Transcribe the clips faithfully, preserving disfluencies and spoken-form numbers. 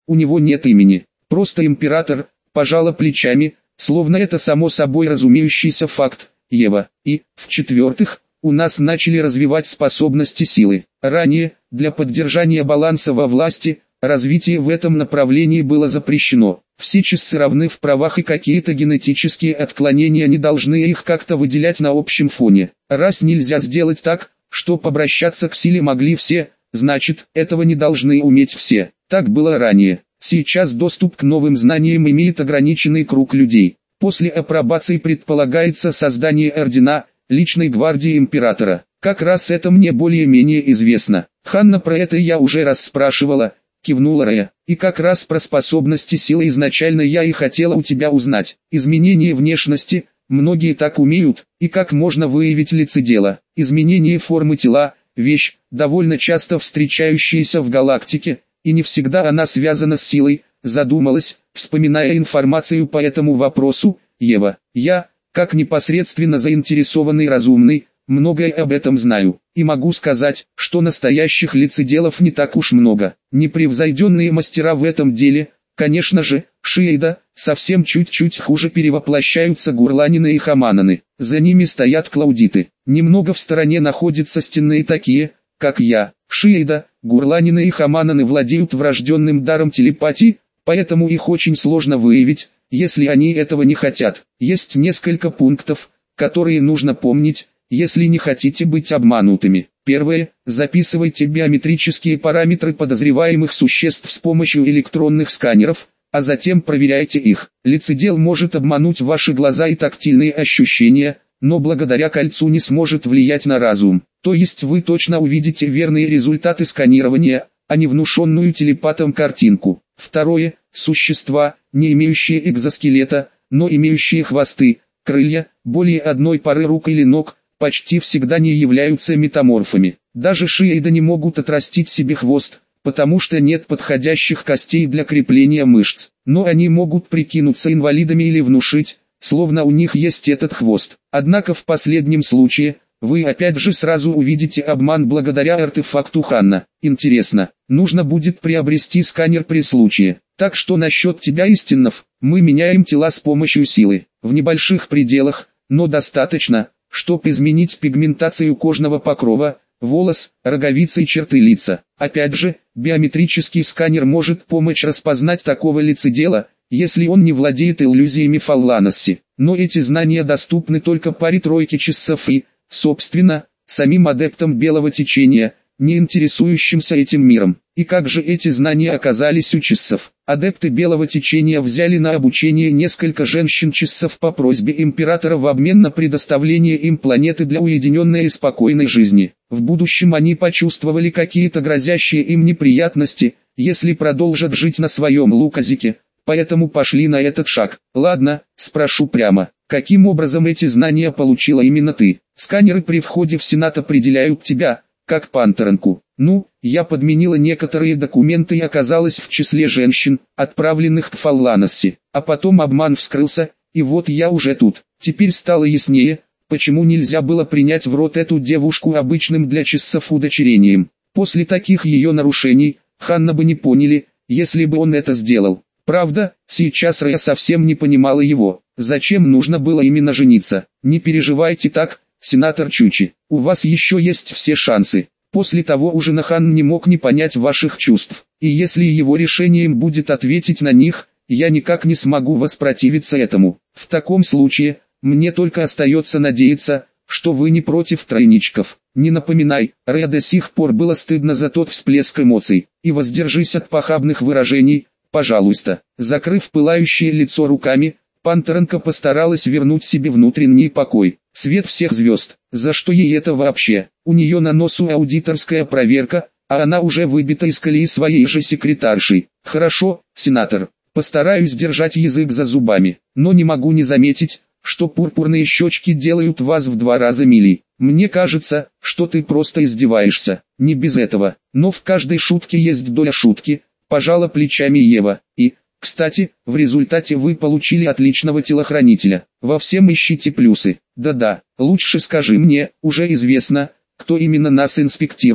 У него нет имени, просто император, пожала плечами, словно это само собой разумеющийся факт, Ева. И, в-четвертых, у нас начали развивать способности силы. Ранее, для поддержания баланса во власти, развитие в этом направлении было запрещено. Все чиссы равны в правах, и какие-то генетические отклонения не должны их как-то выделять на общем фоне. Раз нельзя сделать так, чтобы обращаться к силе могли все, значит, этого не должны уметь все. Так было ранее. Сейчас доступ к новым знаниям имеет ограниченный круг людей. После апробации предполагается создание ордена, личной гвардии императора. Как раз это мне более-менее известно. Ханна, про это я уже раз спрашивала, кивнула Рея. И как раз про способности силы изначально я и хотела у тебя узнать. Изменение внешности, многие так умеют, и как можно выявить лицедела. Изменение формы тела, вещь, довольно часто встречающаяся в галактике, и не всегда она связана с силой, задумалась, вспоминая информацию по этому вопросу, Ева. Я, как непосредственно заинтересованный разумный, многое об этом знаю, и могу сказать, что настоящих лицеделов не так уж много. Непревзойденные мастера в этом деле, конечно же, Шиэйда, совсем чуть-чуть хуже перевоплощаются гурланины и хамананы. За ними стоят клаудиты. Немного в стороне находятся стенные такие, как я. Шиэйда, гурланины и хамананы владеют врожденным даром телепатии, поэтому их очень сложно выявить, если они этого не хотят. Есть несколько пунктов, которые нужно помнить, если не хотите быть обманутыми. Первое. Записывайте биометрические параметры подозреваемых существ с помощью электронных сканеров, а затем проверяйте их. Лицедел может обмануть ваши глаза и тактильные ощущения, но благодаря кольцу не сможет влиять на разум. То есть вы точно увидите верные результаты сканирования, а не внушенную телепатом картинку. Второе. Существа, не имеющие экзоскелета, но имеющие хвосты, крылья, более одной пары рук или ног, почти всегда не являются метаморфами. Даже Шиэйда не могут отрастить себе хвост, потому что нет подходящих костей для крепления мышц. Но они могут прикинуться инвалидами или внушить, словно у них есть этот хвост. Однако в последнем случае, вы опять же сразу увидите обман благодаря артефакту Ханна. Интересно, нужно будет приобрести сканер при случае. Так что насчет тебя, Истинов, мы меняем тела с помощью силы. В небольших пределах, но достаточно, чтобы изменить пигментацию кожного покрова, волос, роговицы и черты лица. Опять же, биометрический сканер может помочь распознать такого лицедела, если он не владеет иллюзиями Фалланосси. Но эти знания доступны только паре-тройке часов и, собственно, самим адептам белого течения, не интересующимся этим миром. И как же эти знания оказались у часов? Адепты белого течения взяли на обучение несколько женщин-часов по просьбе императора в обмен на предоставление им планеты для уединенной и спокойной жизни. В будущем они почувствовали какие-то грозящие им неприятности, если продолжат жить на своем луказике, поэтому пошли на этот шаг. Ладно, спрошу прямо, каким образом эти знания получила именно ты? Сканеры при входе в Сенат определяют тебя, как пантеранку. Ну, я подменила некоторые документы и оказалась в числе женщин, отправленных к Фалланосси. А потом обман вскрылся, и вот я уже тут. Теперь стало яснее, почему нельзя было принять в рот эту девушку обычным для часов удочерением. После таких ее нарушений, Ханна бы не поняли, если бы он это сделал. Правда, сейчас Рэя совсем не понимала его. Зачем нужно было именно жениться? Не переживайте так, сенатор Чучи, у вас еще есть все шансы. После того ужина Хан не мог не понять ваших чувств, и если его решением будет ответить на них, я никак не смогу воспротивиться этому. В таком случае, мне только остается надеяться, что вы не против тройничков. Не напоминай, Рэя до сих пор было стыдно за тот всплеск эмоций, и воздержись от похабных выражений, пожалуйста. Закрыв пылающее лицо руками, пантеранка постаралась вернуть себе внутренний покой. Свет всех звезд. За что ей это вообще? У нее на носу аудиторская проверка, а она уже выбита из колеи своей же секретаршей. Хорошо, сенатор, постараюсь держать язык за зубами, но не могу не заметить, что пурпурные щечки делают вас в два раза милей. Мне кажется, что ты просто издеваешься. Не без этого, но в каждой шутке есть доля шутки, пожала плечами Ева. И, кстати, в результате вы получили отличного телохранителя. Во всем ищите плюсы. Да-да, лучше скажи мне, уже известно, кто именно нас инспектирует.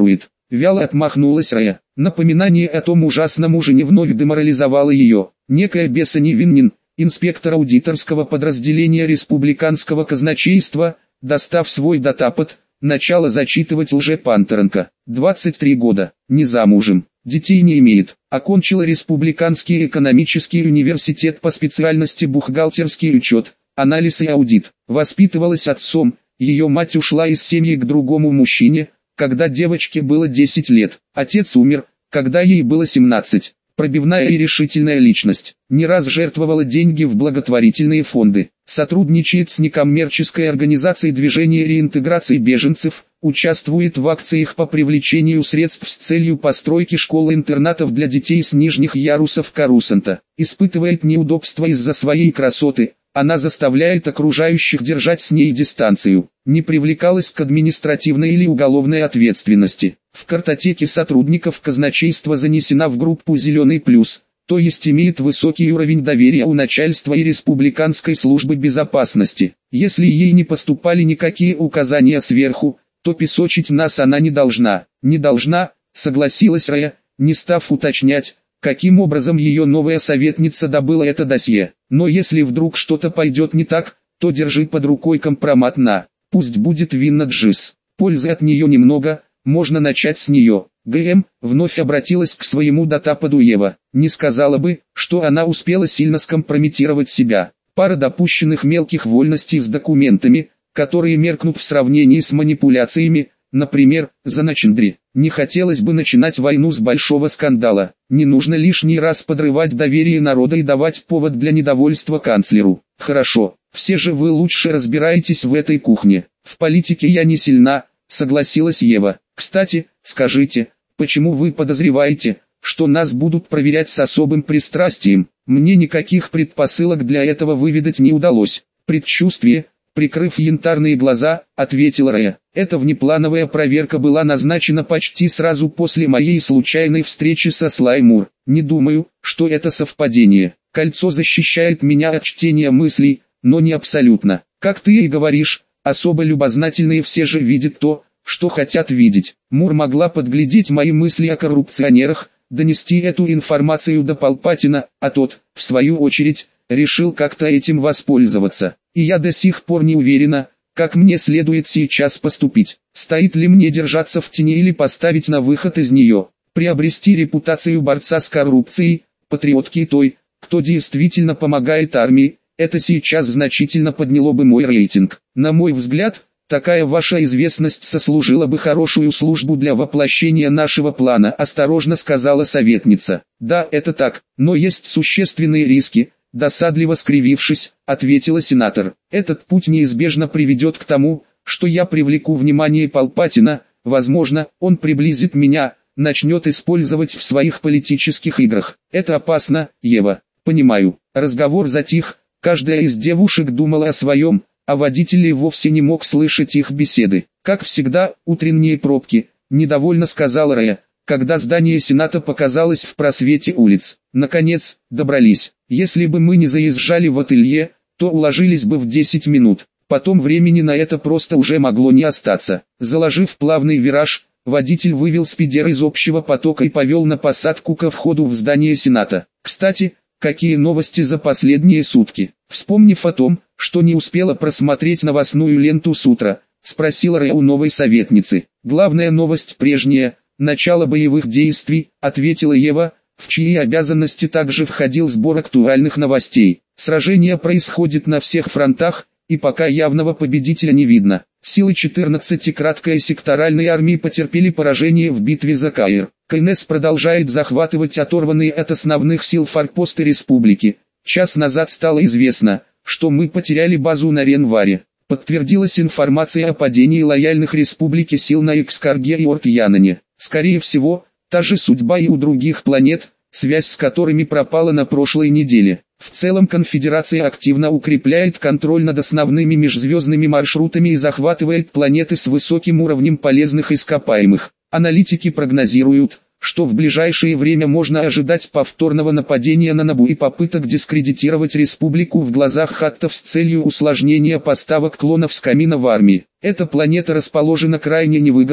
Вяло отмахнулась Рая. Напоминание о том ужасном ужине вновь деморализовало ее. Некая Бессани Виннин, инспектор аудиторского подразделения республиканского казначейства, достав свой датапад, начала зачитывать лже-Пантеренко. двадцать три года, не замужем, детей не имеет, окончила Республиканский экономический университет по специальности бухгалтерский учет, анализ и аудит. Воспитывалась отцом, ее мать ушла из семьи к другому мужчине, когда девочке было десять лет. Отец умер, когда ей было семнадцать. Пробивная и решительная личность. Не раз жертвовала деньги в благотворительные фонды. Сотрудничает с некоммерческой организацией движения реинтеграции беженцев, участвует в акциях по привлечению средств с целью постройки школ-интернатов для детей с нижних ярусов Карусанта. Испытывает неудобства из-за своей красоты. Она заставляет окружающих держать с ней дистанцию. Не привлекалась к административной или уголовной ответственности. В картотеке сотрудников казначейства занесена в группу «Зеленый плюс», то есть имеет высокий уровень доверия у начальства и Республиканской службы безопасности. Если ей не поступали никакие указания сверху, то песочить нас она не должна. Не должна, согласилась Рая, не став уточнять, каким образом ее новая советница добыла это досье. Но если вдруг что-то пойдет не так, то держи под рукой компромат на, пусть будет Винна Джис. Пользы от нее немного, можно начать с нее. ГМ вновь обратилась к своему датападу Ева. Не сказала бы, что она успела сильно скомпрометировать себя. Пара допущенных мелких вольностей с документами, которые меркнут в сравнении с манипуляциями, например, за Начиндри. Не хотелось бы начинать войну с большого скандала. Не нужно лишний раз подрывать доверие народа и давать повод для недовольства канцлеру. Хорошо, все же вы лучше разбираетесь в этой кухне. В политике я не сильна, согласилась Ева. Кстати, скажите, почему вы подозреваете, что нас будут проверять с особым пристрастием? Мне никаких предпосылок для этого выведать не удалось. Предчувствие, прикрыв янтарные глаза, ответила Рая. Эта внеплановая проверка была назначена почти сразу после моей случайной встречи со Слаймур. Не думаю, что это совпадение. Кольцо защищает меня от чтения мыслей, но не абсолютно. Как ты и говоришь, особо любознательные все же видят то, что хотят видеть. Мур могла подглядеть мои мысли о коррупционерах, донести эту информацию до Палпатина, а тот, в свою очередь, решил как-то этим воспользоваться. И я до сих пор не уверена, как мне следует сейчас поступить. Стоит ли мне держаться в тени или поставить на выход из нее, приобрести репутацию борца с коррупцией, патриотки той, кто действительно помогает армии. Это сейчас значительно подняло бы мой рейтинг. На мой взгляд, такая ваша известность сослужила бы хорошую службу для воплощения нашего плана, осторожно сказала советница. Да, это так, но есть существенные риски, досадливо скривившись, ответила сенатор. Этот путь неизбежно приведет к тому, что я привлеку внимание Палпатина, возможно, он приблизит меня, начнет использовать в своих политических играх. Это опасно, Ева. Понимаю. Разговор затих, каждая из девушек думала о своем, а водитель и вовсе не мог слышать их беседы. Как всегда, утренние пробки, недовольно сказала Рая, когда здание Сената показалось в просвете улиц. Наконец, добрались. Если бы мы не заезжали в ателье, то уложились бы в десять минут. Потом времени на это просто уже могло не остаться. Заложив плавный вираж, водитель вывел спидер из общего потока и повел на посадку ко входу в здание Сената. Кстати, какие новости за последние сутки? Вспомнив о том, что не успела просмотреть новостную ленту с утра, спросила Рая у новой советницы. Главная новость прежняя, начало боевых действий, ответила Ева, в чьи обязанности также входил сбор актуальных новостей. Сражение происходит на всех фронтах, и пока явного победителя не видно. Силы четырнадцатой краткой секторальной армии потерпели поражение в битве за Каир. КНС продолжает захватывать оторванные от основных сил форпосты республики. Час назад стало известно, что мы потеряли базу на Ренваре. Подтвердилась информация о падении лояльных республике сил на Экскарге и Орт-Яноне. Скорее всего, та же судьба и у других планет, связь с которыми пропала на прошлой неделе. В целом конфедерация активно укрепляет контроль над основными межзвездными маршрутами и захватывает планеты с высоким уровнем полезных ископаемых. Аналитики прогнозируют, что в ближайшее время можно ожидать повторного нападения на Набу и попыток дискредитировать республику в глазах хаттов с целью усложнения поставок клонов с камина в армии. Эта планета расположена крайне невыгодно,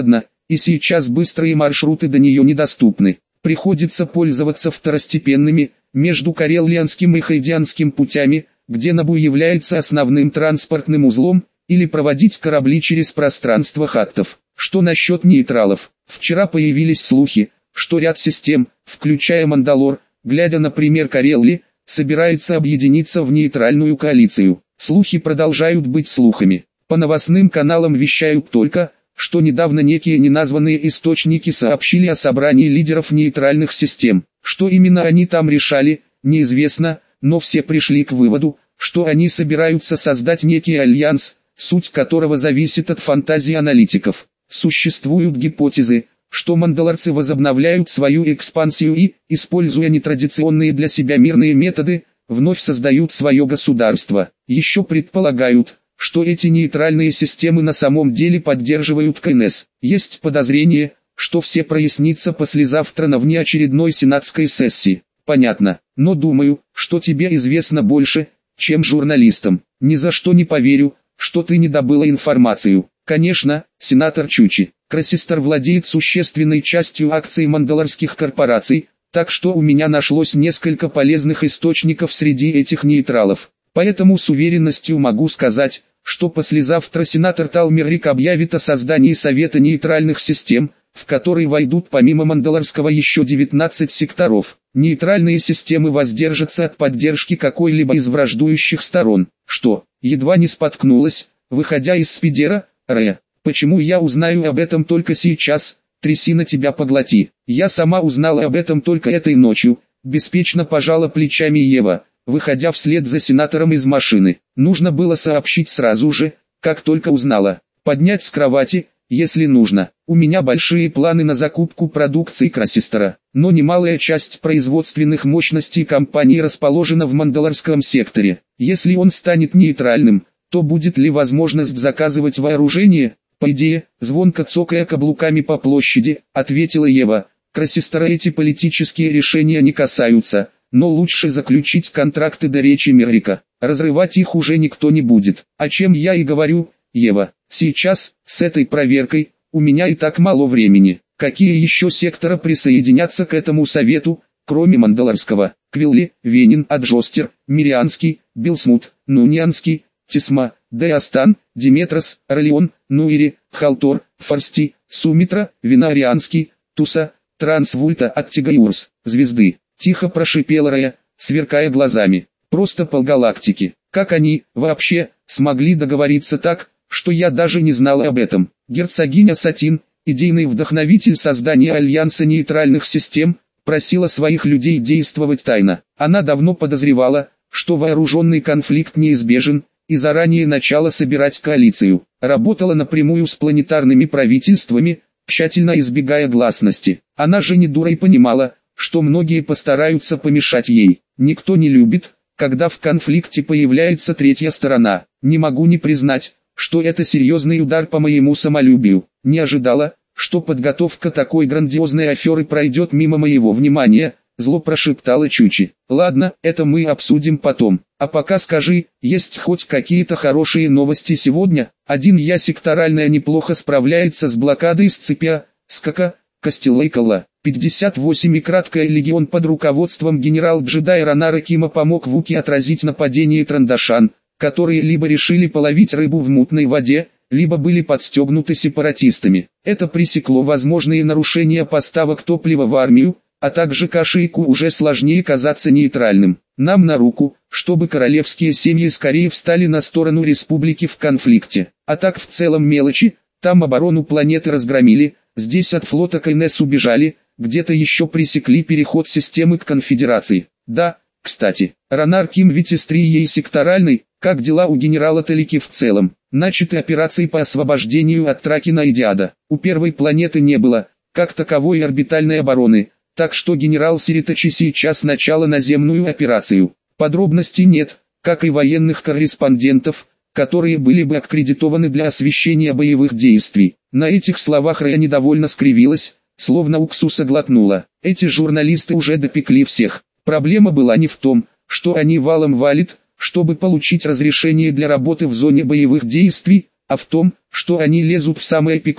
и сейчас быстрые маршруты до нее недоступны. Приходится пользоваться второстепенными, между Карелианским и Хайдианским путями, где Набу является основным транспортным узлом, или проводить корабли через пространство хаттов. Что насчет нейтралов? Вчера появились слухи, что ряд систем, включая Мандалор, глядя на пример Карелли, собирается объединиться в нейтральную коалицию. Слухи продолжают быть слухами. По новостным каналам вещают только, что недавно некие неназванные источники сообщили о собрании лидеров нейтральных систем. Что именно они там решали, неизвестно, но все пришли к выводу, что они собираются создать некий альянс, суть которого зависит от фантазии аналитиков. Существуют гипотезы, что мандалорцы возобновляют свою экспансию и, используя нетрадиционные для себя мирные методы, вновь создают свое государство. Еще предполагают, что эти нейтральные системы на самом деле поддерживают КНС. Есть подозрение, что все прояснится послезавтра на внеочередной сенатской сессии. Понятно, но думаю, что тебе известно больше, чем журналистам. Ни за что не поверю, что ты не добыла информацию. Конечно, сенатор Чучи, Красистер владеет существенной частью акций мандалорских корпораций, так что у меня нашлось несколько полезных источников среди этих нейтралов. Поэтому с уверенностью могу сказать, что послезавтра сенатор Талмеррик объявит о создании Совета нейтральных систем, в который войдут помимо мандалорского еще девятнадцать секторов. Нейтральные системы воздержатся от поддержки какой-либо из враждующих сторон, что, едва не споткнулась, выходя из спидера, Ре. Почему я узнаю об этом только сейчас, трясина тебя поглоти. Я сама узнала об этом только этой ночью, беспечно пожала плечами Ева, выходя вслед за сенатором из машины. Нужно было сообщить сразу же, как только узнала. Поднять с кровати, если нужно. У меня большие планы на закупку продукции Красистера, но немалая часть производственных мощностей компании расположена в мандалорском секторе. Если он станет нейтральным, то будет ли возможность заказывать вооружение? По идее, звонко цокая каблуками по площади, ответила Ева. Красистера эти политические решения не касаются, но лучше заключить контракты до речи Меррика. Разрывать их уже никто не будет. О чем я и говорю, Ева. Сейчас, с этой проверкой, у меня и так мало времени. Какие еще сектора присоединятся к этому совету, кроме мандалорского? Квилли, Венин, Аджостер, Мирианский, Билсмут, Нунианский, Тесма, Деостан, Диметрос, Орлеон, Нуири, Халтор, Форсти, Сумитра, Винарианский, Туса, Трансвульта, Аттигайурс, Звезды. Тихо прошипела Рая, сверкая глазами. Просто полгалактики. Как они, вообще, смогли договориться так, что я даже не знала об этом. Герцогиня Сатин, идейный вдохновитель создания Альянса нейтральных систем, просила своих людей действовать тайно. Она давно подозревала, что вооруженный конфликт неизбежен, и заранее начала собирать коалицию. Работала напрямую с планетарными правительствами, тщательно избегая гласности. Она же не дура и понимала, что многие постараются помешать ей. Никто не любит, когда в конфликте появляется третья сторона. Не могу не признать, что это серьезный удар по моему самолюбию. Не ожидала, что подготовка такой грандиозной аферы пройдет мимо моего внимания, зло прошептала Чучи. Ладно, это мы обсудим потом. А пока скажи, есть хоть какие-то хорошие новости сегодня? Один я секторальная неплохо справляется с блокадой с цепя, скака, Костелейкала. пятьдесят восемь и краткая легион под руководством генерал-джедая Ранара Кима помог Вуки отразить нападение Трандашан, которые либо решили половить рыбу в мутной воде, либо были подстегнуты сепаратистами. Это пресекло возможные нарушения поставок топлива в армию, а также Кашейку уже сложнее казаться нейтральным. Нам на руку, чтобы королевские семьи скорее встали на сторону республики в конфликте. А так в целом мелочи, там оборону планеты разгромили, здесь от флота КНС убежали, где-то еще пресекли переход системы к конфедерации. Да, кстати, Ранар Ким ведь из трией секторальной, как дела у генерала Талики в целом? Начаты операции по освобождению от Тракина и Диада. У первой планеты не было, как таковой орбитальной обороны, так что генерал Сиритачи сейчас начало наземную операцию. Подробностей нет, как и военных корреспондентов, которые были бы аккредитованы для освещения боевых действий. На этих словах Рая недовольно скривилась, словно уксуса глотнула. Эти журналисты уже допекли всех. Проблема была не в том, что они валом валят, чтобы получить разрешение для работы в зоне боевых действий, а в том, что они лезут в самое пекло,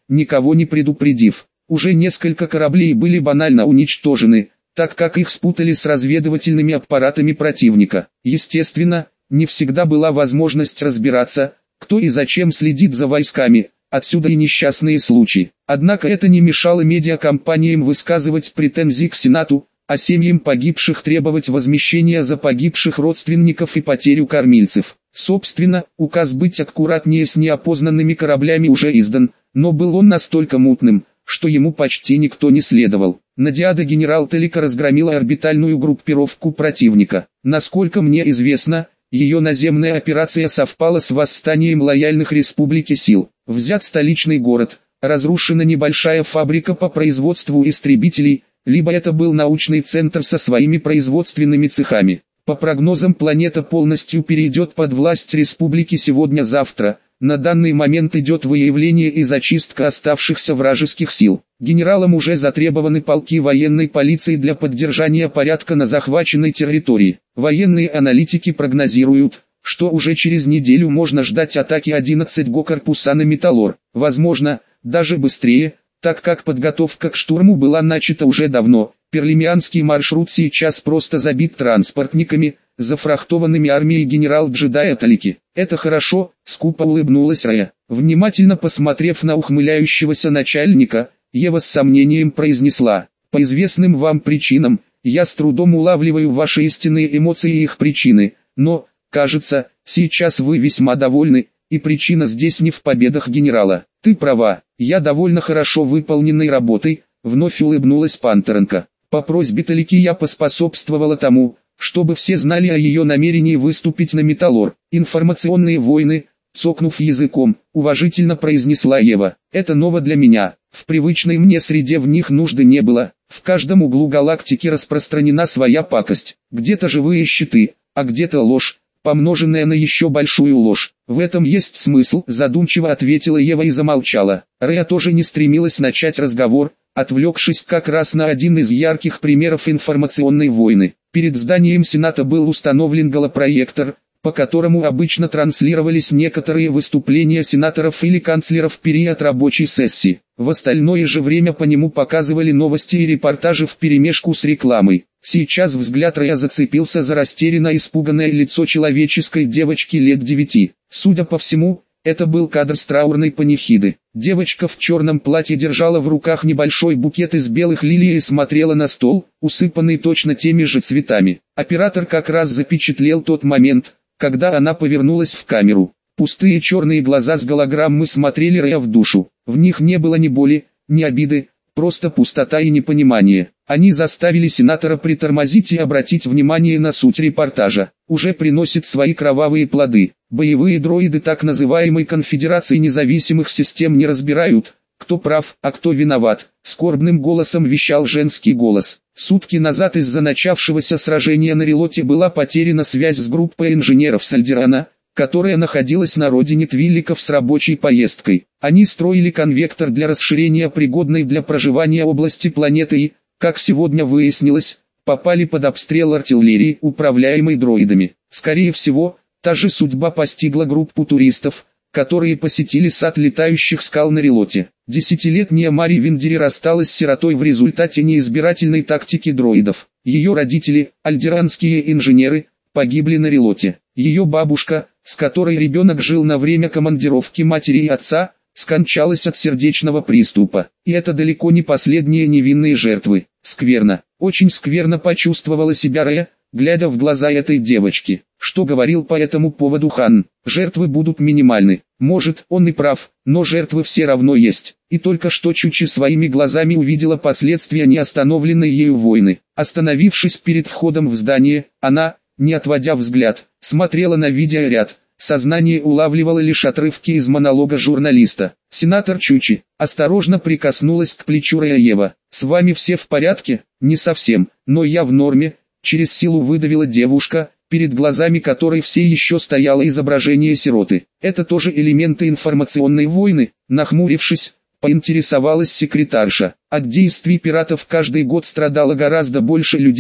никого не предупредив. Уже несколько кораблей были банально уничтожены, так как их спутали с разведывательными аппаратами противника. Естественно, не всегда была возможность разбираться, кто и зачем следит за войсками, отсюда и несчастные случаи. Однако это не мешало медиакомпаниям высказывать претензии к Сенату, а семьям погибших требовать возмещения за погибших родственников и потерю кормильцев. Собственно, указ быть аккуратнее с неопознанными кораблями уже издан, но был он настолько мутным, что ему почти никто не следовал. Надиада генерал Телика разгромила орбитальную группировку противника. Насколько мне известно, ее наземная операция совпала с восстанием лояльных республике сил. Взят столичный город, разрушена небольшая фабрика по производству истребителей, либо это был научный центр со своими производственными цехами. По прогнозам, планета полностью перейдет под власть республики сегодня-завтра. На данный момент идет выявление и зачистка оставшихся вражеских сил. Генералам уже затребованы полки военной полиции для поддержания порядка на захваченной территории. Военные аналитики прогнозируют, что уже через неделю можно ждать атаки одиннадцатого корпуса на Металлор. Возможно, даже быстрее, так как подготовка к штурму была начата уже давно. Перлимианский маршрут сейчас просто забит транспортниками, зафрахтованными армией генерал-джедая Талики. Это хорошо, скупо улыбнулась Рая. Внимательно посмотрев на ухмыляющегося начальника, Ева с сомнением произнесла: «По известным вам причинам, я с трудом улавливаю ваши истинные эмоции и их причины, но, кажется, сейчас вы весьма довольны, и причина здесь не в победах генерала». «Ты права, я довольно хорошо выполненной работой», — вновь улыбнулась Пантеренко. «По просьбе Талики я поспособствовала тому, чтобы все знали о ее намерении выступить на Металлор. Информационные войны», — цокнув языком, уважительно произнесла Ева. «Это ново для меня, в привычной мне среде в них нужды не было. В каждом углу галактики распространена своя пакость, где-то живые щиты, а где-то ложь, помноженная на еще большую ложь. В этом есть смысл», — задумчиво ответила Ева и замолчала. Рэя тоже не стремилась начать разговор, отвлекшись как раз на один из ярких примеров информационной войны. Перед зданием Сената был установлен голопроектор, по которому обычно транслировались некоторые выступления сенаторов или канцлеров в период рабочей сессии. В остальное же время по нему показывали новости и репортажи вперемешку с рекламой. Сейчас взгляд Рэя зацепился за растерянно испуганное лицо человеческой девочки лет девяти. Судя по всему, это был кадр с траурной панихиды. Девочка в черном платье держала в руках небольшой букет из белых лилий и смотрела на стол, усыпанный точно теми же цветами. Оператор как раз запечатлел тот момент, когда она повернулась в камеру. Пустые черные глаза с голограммы смотрели Рэя в душу. В них не было ни боли, ни обиды, просто пустота и непонимание. Они заставили сенатора притормозить и обратить внимание на суть репортажа. Уже приносит свои кровавые плоды. Боевые дроиды так называемой конфедерации независимых систем не разбирают, кто прав, а кто виноват. Скорбным голосом вещал женский голос. Сутки назад из-за начавшегося сражения на Релоте была потеряна связь с группой инженеров Сальдерана, которая находилась на родине Твилликов с рабочей поездкой. Они строили конвектор для расширения пригодной для проживания области планеты и, как сегодня выяснилось, попали под обстрел артиллерии, управляемой дроидами. Скорее всего, та же судьба постигла группу туристов, которые посетили сад летающих скал на Релоте. Десятилетняя Мари Виндери рассталась с сиротой в результате неизбирательной тактики дроидов. Ее родители, альдеранские инженеры, погибли на Релоте. Ее бабушка, с которой ребенок жил на время командировки матери и отца, скончалась от сердечного приступа. И это далеко не последние невинные жертвы. Скверно, очень скверно почувствовала себя Рэя, глядя в глаза этой девочки. Что говорил по этому поводу Хан? Жертвы будут минимальны. Может, он и прав, но жертвы все равно есть. И только что Чучи своими глазами увидела последствия неостановленной ею войны. Остановившись перед входом в здание, она, не отводя взгляд, смотрела на видеоряд. Сознание улавливало лишь отрывки из монолога журналиста. Сенатор Чучи осторожно прикоснулась к плечу Рэя Ева. «С вами все в порядке?» «Не совсем, но я в норме», — через силу выдавила девушка, перед глазами которой все еще стояло изображение сироты. «Это тоже элементы информационной войны?» Нахмурившись, поинтересовалась секретарша. «От действий пиратов каждый год страдало гораздо больше людей»,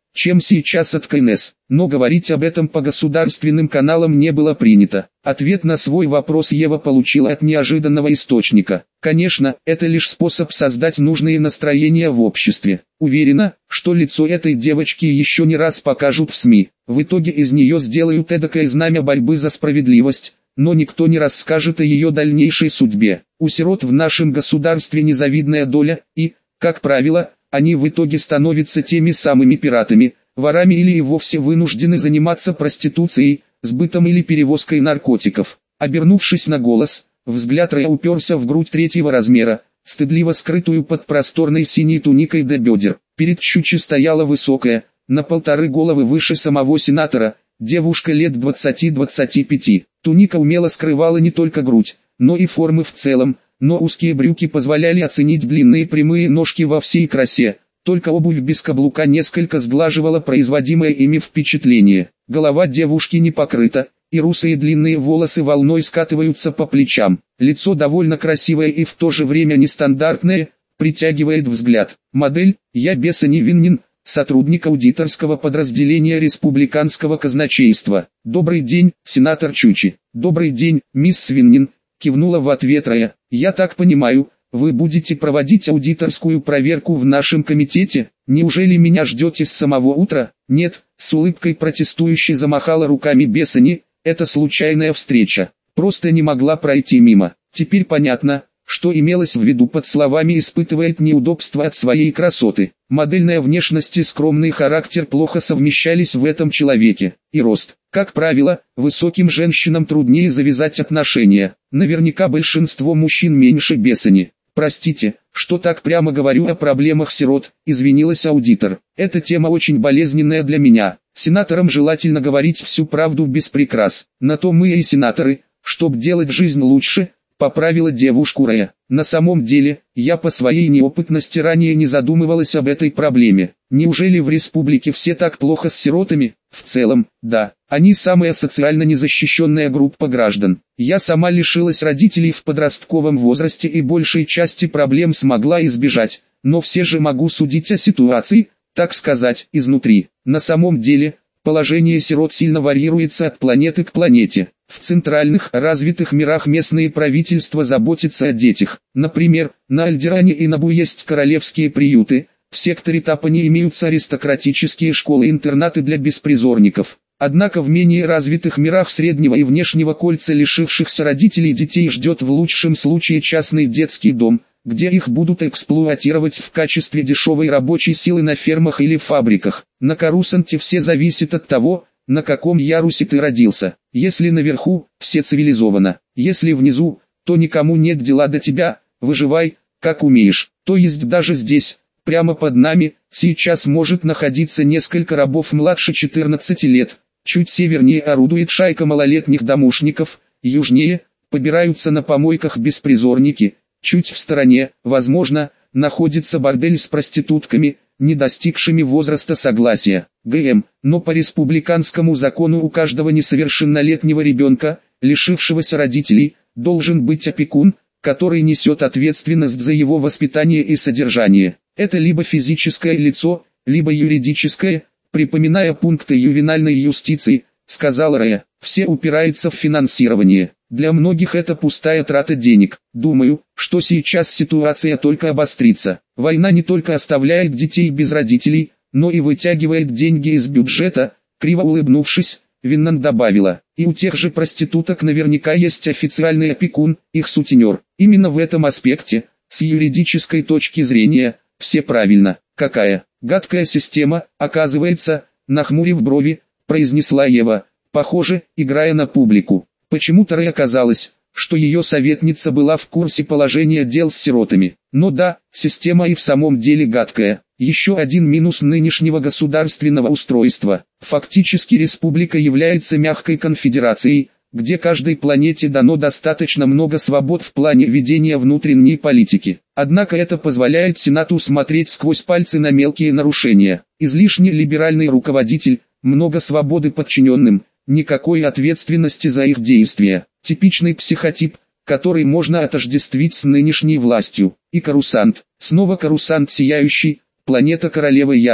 чем сейчас от КНС, но говорить об этом по государственным каналам не было принято. Ответ на свой вопрос Ева получила от неожиданного источника. Конечно, это лишь способ создать нужные настроения в обществе. Уверена, что лицо этой девочки еще не раз покажут в СМИ. В итоге из нее сделают эдакое знамя борьбы за справедливость, но никто не расскажет о ее дальнейшей судьбе. У сирот в нашем государстве незавидная доля, и, как правило, они в итоге становятся теми самыми пиратами, ворами или и вовсе вынуждены заниматься проституцией, сбытом или перевозкой наркотиков. Обернувшись на голос, взгляд Рэя уперся в грудь третьего размера, стыдливо скрытую под просторной синей туникой до бедер. Перед Чучи стояла высокая, на полторы головы выше самого сенатора, девушка лет двадцати-двадцати пяти. Туника умело скрывала не только грудь, но и формы в целом, но узкие брюки позволяли оценить длинные прямые ножки во всей красе, только обувь без каблука несколько сглаживала производимое ими впечатление. Голова девушки не покрыта, и русые длинные волосы волной скатываются по плечам. Лицо довольно красивое и в то же время нестандартное, притягивает взгляд. Модель «Я Бессани Виннин», сотрудник аудиторского подразделения республиканского казначейства. «Добрый день, сенатор Чучи». «Добрый день, мисс Виннин», кивнула в ответ Рая. «Я так понимаю, вы будете проводить аудиторскую проверку в нашем комитете? Неужели меня ждете с самого утра?» «Нет», с улыбкой протестующе замахала руками Бессани, «это случайная встреча, просто не могла пройти мимо». Теперь понятно, что имелось в виду под словами «испытывает неудобства от своей красоты». Модельная внешность и скромный характер плохо совмещались в этом человеке. И рост. Как правило, высоким женщинам труднее завязать отношения. Наверняка большинство мужчин меньше Бессани. «Простите, что так прямо говорю о проблемах сирот», — извинилась аудитор. «Эта тема очень болезненная для меня. Сенаторам желательно говорить всю правду без прикрас. На то мы и сенаторы, чтоб делать жизнь лучше», — поправила девушку Рая. «На самом деле, я по своей неопытности ранее не задумывалась об этой проблеме. Неужели в республике все так плохо с сиротами?» «В целом, да. Они самая социально незащищенная группа граждан. Я сама лишилась родителей в подростковом возрасте и большей части проблем смогла избежать, но все же могу судить о ситуации, так сказать, изнутри. На самом деле, положение сирот сильно варьируется от планеты к планете. В центральных развитых мирах местные правительства заботятся о детях. Например, на Альдеране и Набу есть королевские приюты, в секторе Тапани имеются аристократические школы-интернаты для беспризорников. Однако в менее развитых мирах среднего и внешнего кольца лишившихся родителей детей ждет в лучшем случае частный детский дом, где их будут эксплуатировать в качестве дешевой рабочей силы на фермах или фабриках. На Корусанте все зависит от того, на каком ярусе ты родился. Если наверху, все цивилизованно. Если внизу, то никому нет дела до тебя, выживай, как умеешь. То есть даже здесь, прямо под нами, сейчас может находиться несколько рабов младше четырнадцати лет. Чуть севернее орудует шайка малолетних домушников, южнее, побираются на помойках беспризорники, чуть в стороне, возможно, находится бордель с проститутками, не достигшими возраста согласия. ГМ, но по республиканскому закону у каждого несовершеннолетнего ребенка, лишившегося родителей, должен быть опекун, который несет ответственность за его воспитание и содержание. Это либо физическое лицо, либо юридическое, припоминая пункты ювенальной юстиции, сказал Рая. Все упирается в финансирование. Для многих это пустая трата денег. Думаю, что сейчас ситуация только обострится. Война не только оставляет детей без родителей, но и вытягивает деньги из бюджета. Криво улыбнувшись, Виннан добавила, и у тех же проституток наверняка есть официальный опекун, их сутенер. Именно в этом аспекте, с юридической точки зрения, все правильно. Какая гадкая система, оказывается, нахмурив брови, произнесла Ева, похоже, играя на публику. Почему-то Рэй оказалось, что ее советница была в курсе положения дел с сиротами. Но да, система и в самом деле гадкая. Еще один минус нынешнего государственного устройства. Фактически республика является мягкой конфедерацией, где каждой планете дано достаточно много свобод в плане ведения внутренней политики. Однако это позволяет Сенату смотреть сквозь пальцы на мелкие нарушения. Излишне либеральный руководитель, много свободы подчиненным, никакой ответственности за их действия. Типичный психотип, который можно отождествить с нынешней властью. И Корусант, снова Корусант сияющий, планета королевы ядра.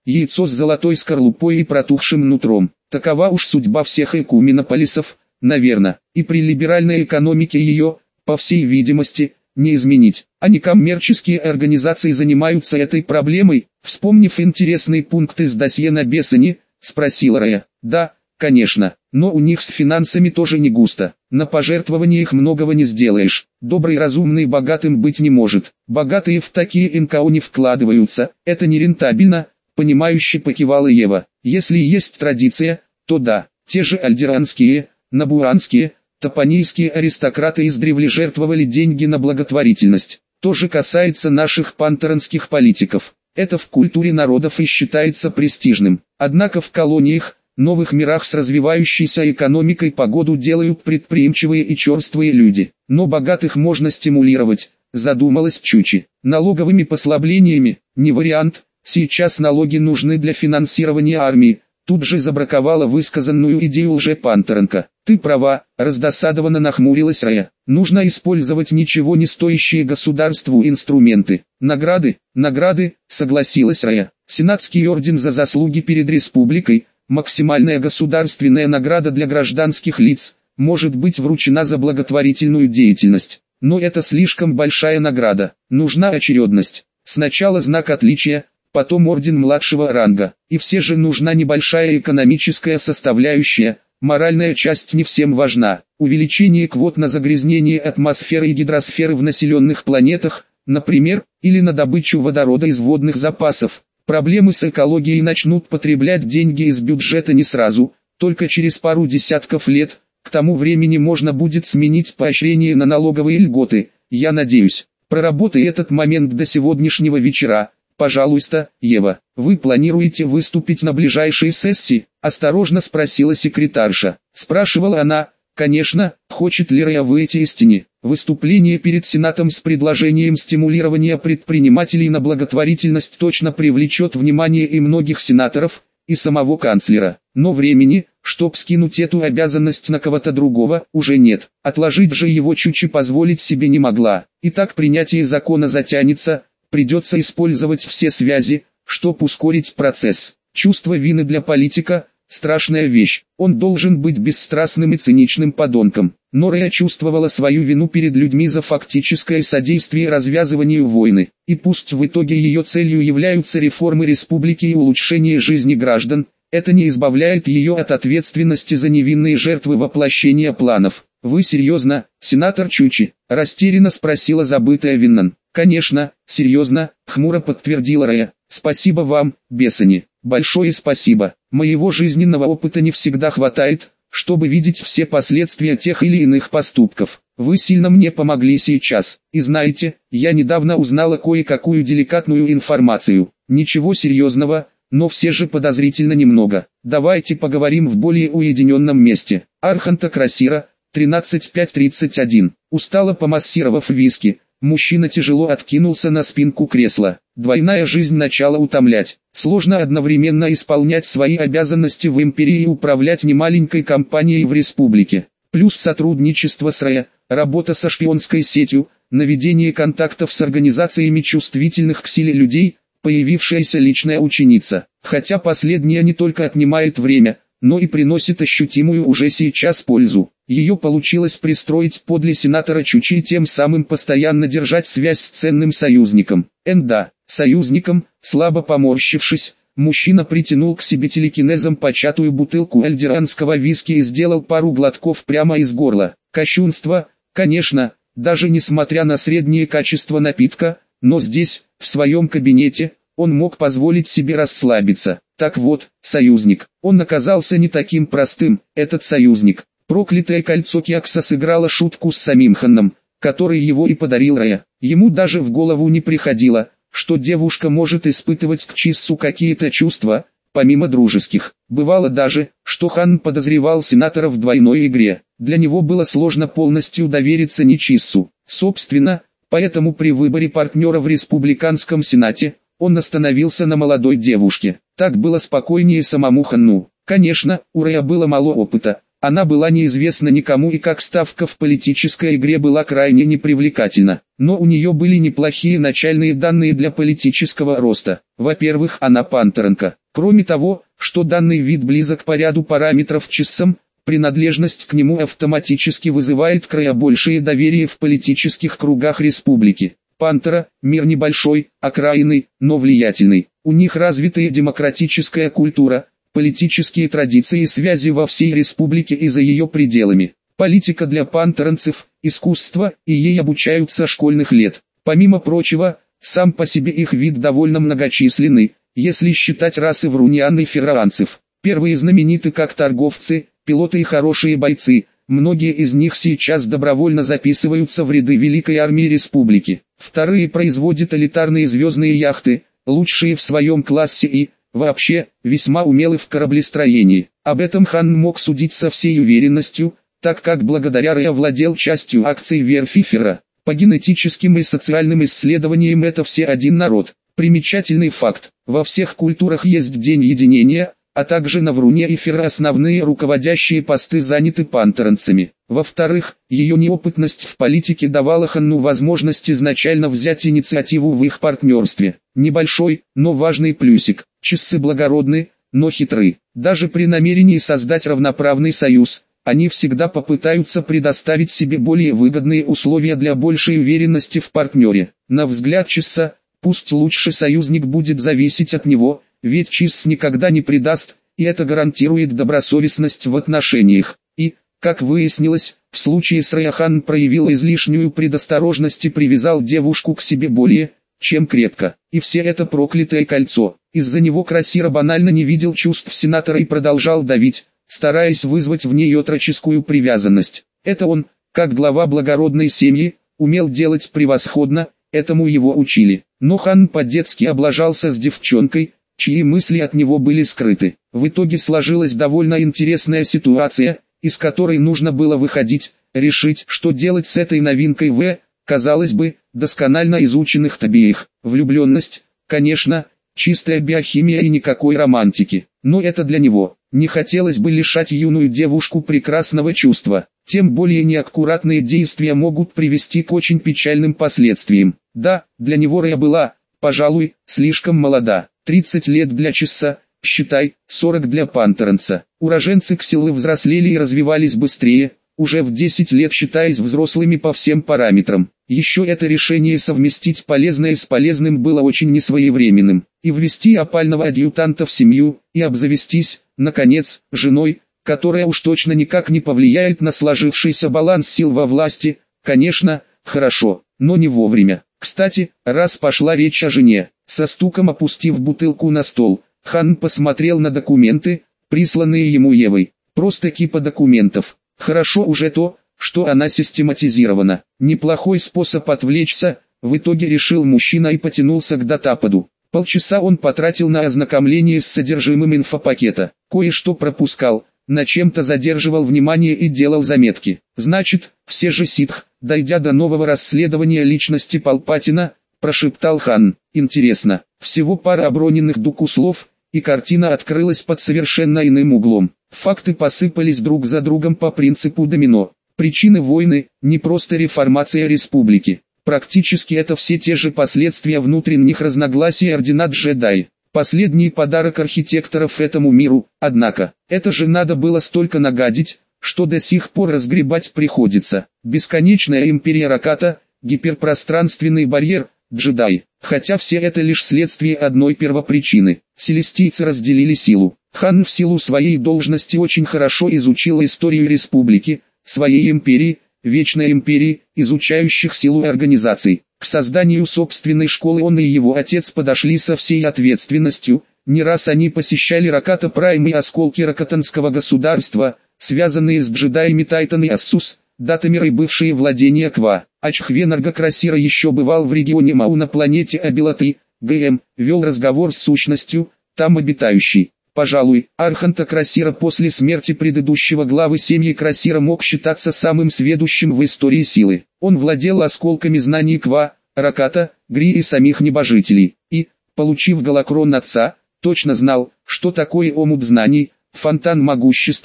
яйцо с золотой скорлупой и протухшим нутром. Такова уж судьба всех экуменополисов, наверное, и при либеральной экономике ее, по всей видимости, не изменить. А некоммерческие организации занимаются этой проблемой. Вспомнив интересный пункт из досье на Бессони, спросил Рая. Да, конечно, но у них с финансами тоже не густо. На пожертвованиях многого не сделаешь. Добрый, разумный богатым быть не может. Богатые в такие эн ка о не вкладываются, это нерентабельно, понимающе покивала Ева. Если есть традиция, то да, те же альдеранские, набуанские, топонийские аристократы издревле жертвовали деньги на благотворительность. То же касается наших пантеронских политиков. Это в культуре народов и считается престижным. Однако в колониях, новых мирах с развивающейся экономикой погоду делают предприимчивые и черствые люди. Но богатых можно стимулировать, задумалась Чучи. Налоговыми послаблениями, не вариант, сейчас налоги нужны для финансирования армии. Тут же забраковала высказанную идею лже-Пантеренко. Ты права, раздосадованно нахмурилась Рая. Нужно использовать ничего не стоящие государству инструменты. Награды, награды, согласилась Рая. Сенатский орден за заслуги перед республикой, максимальная государственная награда для гражданских лиц, может быть вручена за благотворительную деятельность. Но это слишком большая награда. Нужна очередность. Сначала знак отличия, потом орден младшего ранга. И все же нужна небольшая экономическая составляющая, моральная часть не всем важна. Увеличение квот на загрязнение атмосферы и гидросферы в населенных планетах, например, или на добычу водорода из водных запасов. Проблемы с экологией начнут потреблять деньги из бюджета не сразу, только через пару десятков лет. К тому времени можно будет сменить поощрение на налоговые льготы, я надеюсь. Проработай этот момент до сегодняшнего вечера. «Пожалуйста, Ева, вы планируете выступить на ближайшей сессии?» – осторожно спросила секретарша. Спрашивала она, конечно, хочет ли Рая выйти из тени. Выступление перед Сенатом с предложением стимулирования предпринимателей на благотворительность точно привлечет внимание и многих сенаторов, и самого канцлера. Но времени, чтоб скинуть эту обязанность на кого-то другого, уже нет. Отложить же его Чучи позволить себе не могла. И так принятие закона затянется. Придется использовать все связи, чтобы ускорить процесс. Чувство вины для политика – страшная вещь. Он должен быть бесстрастным и циничным подонком. Но Рая чувствовала свою вину перед людьми за фактическое содействие развязыванию войны. И пусть в итоге ее целью являются реформы республики и улучшение жизни граждан, это не избавляет ее от ответственности за невинные жертвы воплощения планов. «Вы серьезно, сенатор Чучи?» – растерянно спросила забытая Виннан. «Конечно, серьезно», — хмуро подтвердила Рая. «Спасибо вам, Бессони, большое спасибо. Моего жизненного опыта не всегда хватает, чтобы видеть все последствия тех или иных поступков. Вы сильно мне помогли сейчас. И знаете, я недавно узнала кое-какую деликатную информацию. Ничего серьезного, но все же подозрительно немного. Давайте поговорим в более уединенном месте». Арханта Красира, тринадцать пять тридцать один. Устало помассировав виски, мужчина тяжело откинулся на спинку кресла. Двойная жизнь начала утомлять. Сложно одновременно исполнять свои обязанности в империи и управлять немаленькой компанией в республике. Плюс сотрудничество с Рая, работа со шпионской сетью, наведение контактов с организациями чувствительных к силе людей, появившаяся личная ученица. Хотя последняя не только отнимает время, но и приносит ощутимую уже сейчас пользу. Ее получилось пристроить подле сенатора Чучи и тем самым постоянно держать связь с ценным союзником. Энда, союзником, слабо поморщившись, мужчина притянул к себе телекинезом початую бутылку альдеранского виски и сделал пару глотков прямо из горла. Кощунство, конечно, даже несмотря на среднее качество напитка, но здесь, в своем кабинете, он мог позволить себе расслабиться. Так вот, союзник, он оказался не таким простым, этот союзник. Проклятое кольцо Киакса сыграло шутку с самим Ханном, который его и подарил Рая. Ему даже в голову не приходило, что девушка может испытывать к Чиссу какие-то чувства, помимо дружеских. Бывало даже, что Хан подозревал сенатора в двойной игре. Для него было сложно полностью довериться Нечиссу. Собственно, поэтому при выборе партнера в республиканском сенате, он остановился на молодой девушке. Так было спокойнее самому Ханну. Конечно, у Рая было мало опыта, Она была неизвестна никому и как ставка в политической игре была крайне непривлекательна. Но у нее были неплохие начальные данные для политического роста. Во-первых, она пантернка. Кроме того, что данный вид близок по ряду параметров чиссам, принадлежность к нему автоматически вызывает крайне большее доверие в политических кругах республики. Пантера – мир небольшой, окраинный, но влиятельный. У них развитая демократическая культура, политические традиции и связи во всей республике и за ее пределами. Политика для пантернцев – искусство, и ей обучают со школьных лет. Помимо прочего, сам по себе их вид довольно многочисленный, если считать расы вруниан и ферраанцев. Первые знамениты как торговцы, пилоты и хорошие бойцы, многие из них сейчас добровольно записываются в ряды Великой Армии Республики. Вторые производят элитарные звездные яхты, лучшие в своем классе и, вообще, весьма умелы в кораблестроении. Об этом хан мог судить со всей уверенностью, так как благодаря Ре овладел частью акций верфи Ферра. По генетическим и социальным исследованиям это все один народ. Примечательный факт: во всех культурах есть день единения, а также на Вруне и Ферра основные руководящие посты заняты пантернцами. Во-вторых, ее неопытность в политике давала Ханну возможность изначально взять инициативу в их партнерстве. Небольшой, но важный плюсик: чиссы благородны, но хитры. Даже при намерении создать равноправный союз, они всегда попытаются предоставить себе более выгодные условия для большей уверенности в партнере. На взгляд чисса, пусть лучший союзник будет зависеть от него, ведь чисс никогда не предаст, и это гарантирует добросовестность в отношениях. И, как выяснилось, в случае с Ре хан проявил излишнюю предосторожность и привязал девушку к себе более, чем крепко. И все это проклятое кольцо. Из-за него Красира банально не видел чувств сенатора и продолжал давить, стараясь вызвать в ней отроческую привязанность. Это он, как глава благородной семьи, умел делать превосходно, этому его учили. Но хан по-детски облажался с девчонкой, чьи мысли от него были скрыты. В итоге сложилась довольно интересная ситуация, из которой нужно было выходить, решить, что делать с этой новинкой в, казалось бы, досконально изученных табиях. Влюбленность, конечно, чистая биохимия и никакой романтики. Но это для него. Не хотелось бы лишать юную девушку прекрасного чувства. Тем более неаккуратные действия могут привести к очень печальным последствиям. Да, для него Ре была, пожалуй, слишком молода. тридцать лет для чисса, считай, сорок для пантернца. Уроженцы Ксилы взрослели и развивались быстрее, уже в десять лет считаясь взрослыми по всем параметрам. Еще это решение совместить полезное с полезным было очень несвоевременным. И ввести опального адъютанта в семью, и обзавестись, наконец, женой, которая уж точно никак не повлияет на сложившийся баланс сил во власти, конечно, хорошо, но не вовремя. Кстати, раз пошла речь о жене, со стуком опустив бутылку на стол, хан посмотрел на документы, присланные ему Евой. Просто кипа документов. Хорошо уже то, что она систематизирована. Неплохой способ отвлечься, в итоге решил мужчина и потянулся к датападу. Полчаса он потратил на ознакомление с содержимым инфопакета. Кое-что пропускал, на чем-то задерживал внимание и делал заметки. Значит, все же ситх, дойдя до нового расследования личности Палпатина, прошептал хан. Интересно, всего пара оброненных дуку слов, и картина открылась под совершенно иным углом. Факты посыпались друг за другом по принципу домино. Причины войны – не просто реформация республики. Практически это все те же последствия внутренних разногласий ордена джедай. Последний подарок архитекторов этому миру, однако, это же надо было столько нагадить, что до сих пор разгребать приходится. Бесконечная империя Раката, гиперпространственный барьер, джедай. Хотя все это лишь следствие одной первопричины. Селестийцы разделили силу. Хан в силу своей должности очень хорошо изучил историю республики, своей империи, Вечной империи, изучающих силу организаций. К созданию собственной школы он и его отец подошли со всей ответственностью. Не раз они посещали Раката Прайм и осколки ракатанского государства, связанные с джедаями Тайтан и Ассус, Датамир и бывшие владения Ква. Ачхвенарга Красира еще бывал в регионе Мау на планете Абилаты, ГМ, вел разговор с сущностью, там обитающей. Пожалуй, Арханта Красира после смерти предыдущего главы семьи Красира мог считаться самым сведущим в истории силы. Он владел осколками знаний Ква, Раката, Гри и самих небожителей, и, получив голокрон отца, точно знал, что такое омут знаний, фонтан могущества,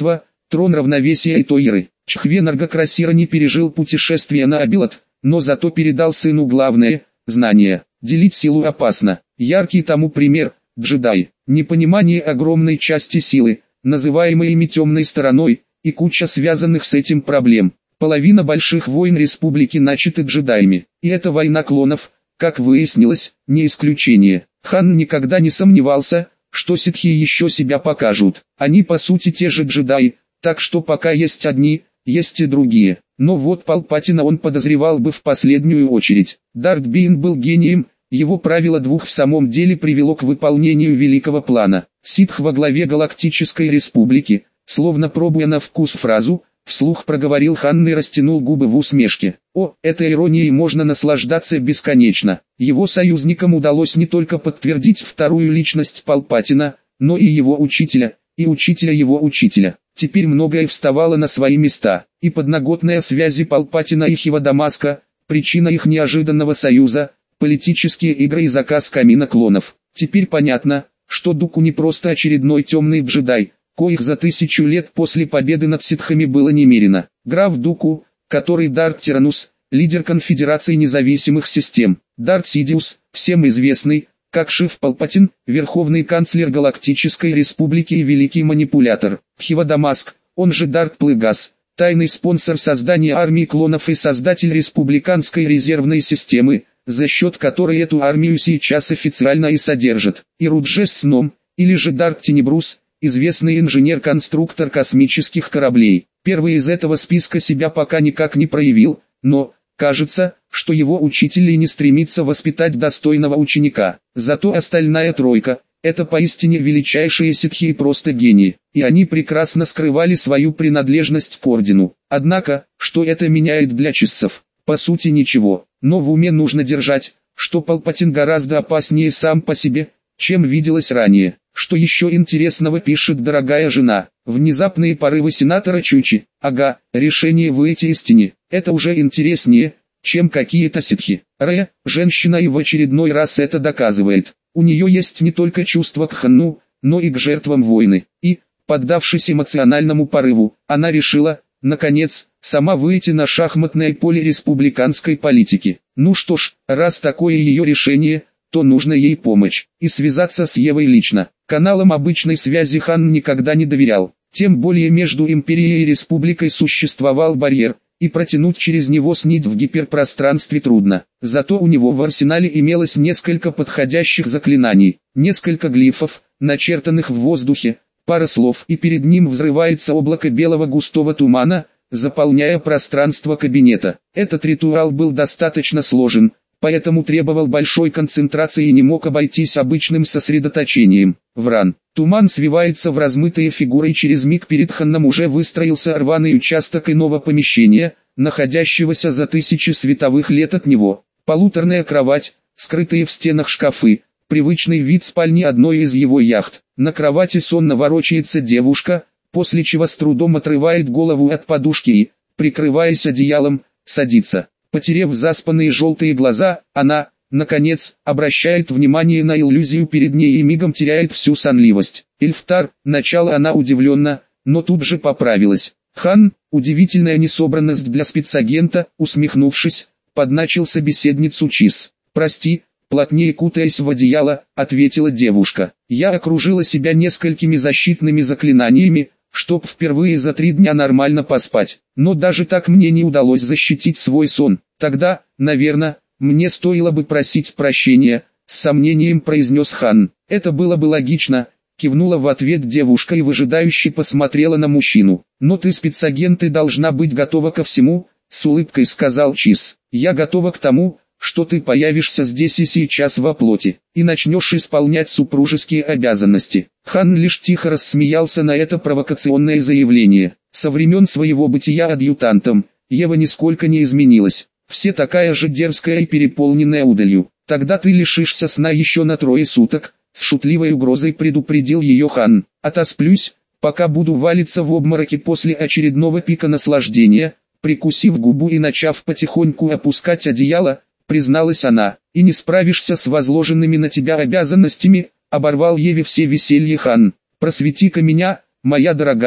трон равновесия и Тойры. Чхвенарга Красира не пережил путешествие на Абилот, но зато передал сыну главное – знание. Делить силу опасно. Яркий тому пример – джедай. Непонимание огромной части силы, называемой ими темной стороной, и куча связанных с этим проблем. Половина больших войн республики начаты джедаями, и эта война клонов, как выяснилось, не исключение. Хан никогда не сомневался, что ситхи еще себя покажут. Они по сути те же джедаи, так что пока есть одни, есть и другие. Но вот Палпатина он подозревал бы в последнюю очередь. Дарт Бейн был гением, его правило двух в самом деле привело к выполнению великого плана. Ситх во главе Галактической Республики, словно пробуя на вкус фразу, вслух проговорил Хан и растянул губы в усмешке. О, этой иронией можно наслаждаться бесконечно. Его союзникам удалось не только подтвердить вторую личность Палпатина, но и его учителя, и учителя его учителя. Теперь многое вставало на свои места, и подноготная связи Палпатина и Хива-Дамаска, причина их неожиданного союза, политические игры и заказ камина клонов. Теперь понятно, что Дуку не просто очередной темный джедай, коих за тысячу лет после победы над ситхами было немерено. Граф Дуку, который Дарт Тиранус, лидер Конфедерации независимых систем. Дарт Сидиус, всем известный, как Шиф Палпатин, верховный канцлер Галактической Республики и великий манипулятор. Хива-Дамаск, он же Дарт Плыгас, тайный спонсор создания армии клонов и создатель республиканской резервной системы, за счет которой эту армию сейчас официально и содержит. И Руджес Сном, или же Дарт Тенебрус, известный инженер-конструктор космических кораблей. Первый из этого списка себя пока никак не проявил, но, кажется, что его учитель и не стремится воспитать достойного ученика. Зато остальная тройка – это поистине величайшие ситхи и просто гении, и они прекрасно скрывали свою принадлежность к ордену. Однако, что это меняет для чиссов? По сути ничего, но в уме нужно держать, что Палпатин гораздо опаснее сам по себе, чем виделось ранее. Что еще интересного пишет дорогая жена? Внезапные порывы сенатора Чучи. Ага, решение выйти из тени. Это уже интереснее, чем какие-то ситхи. Ре, женщина, и в очередной раз это доказывает. У нее есть не только чувство к Ханну, но и к жертвам войны. И, поддавшись эмоциональному порыву, она решила, наконец, сама выйти на шахматное поле республиканской политики. Ну что ж, раз такое ее решение, то нужно ей помочь, и связаться с Евой лично. Каналам обычной связи Хан никогда не доверял, тем более между Империей и Республикой существовал барьер, и протянуть через него снить в гиперпространстве трудно. Зато у него в арсенале имелось несколько подходящих заклинаний, несколько глифов, начертанных в воздухе, пара слов, и перед ним взрывается облако белого густого тумана, заполняя пространство кабинета. Этот ритуал был достаточно сложен, поэтому требовал большой концентрации и не мог обойтись обычным сосредоточением. Вран. Туман свивается в размытые фигуры, и через миг перед Ханном уже выстроился рваный участок иного помещения, находящегося за тысячи световых лет от него. Полуторная кровать, скрытые в стенах шкафы, привычный вид спальни одной из его яхт. На кровати сонно ворочается девушка, после чего с трудом отрывает голову от подушки и, прикрываясь одеялом, садится. Потерев заспанные желтые глаза, она, наконец, обращает внимание на иллюзию перед ней и мигом теряет всю сонливость. Ильфтар, начало она удивленно, но тут же поправилась. Хан, удивительная несобранность для спецагента, усмехнувшись, подначил собеседницу Чиз. «Прости», плотнее кутаясь в одеяло, ответила девушка. «Я окружила себя несколькими защитными заклинаниями, чтоб впервые за три дня нормально поспать. Но даже так мне не удалось защитить свой сон. Тогда, наверное, мне стоило бы просить прощения», — с сомнением произнес Хан. «Это было бы логично», — кивнула в ответ девушка и выжидающе посмотрела на мужчину. «Но ты спецагент и должна быть готова ко всему», — с улыбкой сказал Чиз. «Я готова к тому, что ты появишься здесь и сейчас во плоти, и начнешь исполнять супружеские обязанности». Хан лишь тихо рассмеялся на это провокационное заявление. Со времен своего бытия адъютантом, Ева нисколько не изменилась. Все такая же дерзкая и переполненная удалью. «Тогда ты лишишься сна еще на трое суток», — с шутливой угрозой предупредил ее Хан. «Отосплюсь, пока буду валиться в обмороке после очередного пика наслаждения», прикусив губу и начав потихоньку опускать одеяло, призналась она. «И не справишься с возложенными на тебя обязанностями», — оборвал Еве все веселье Хан. «Просвети-ка меня, моя дорогая»,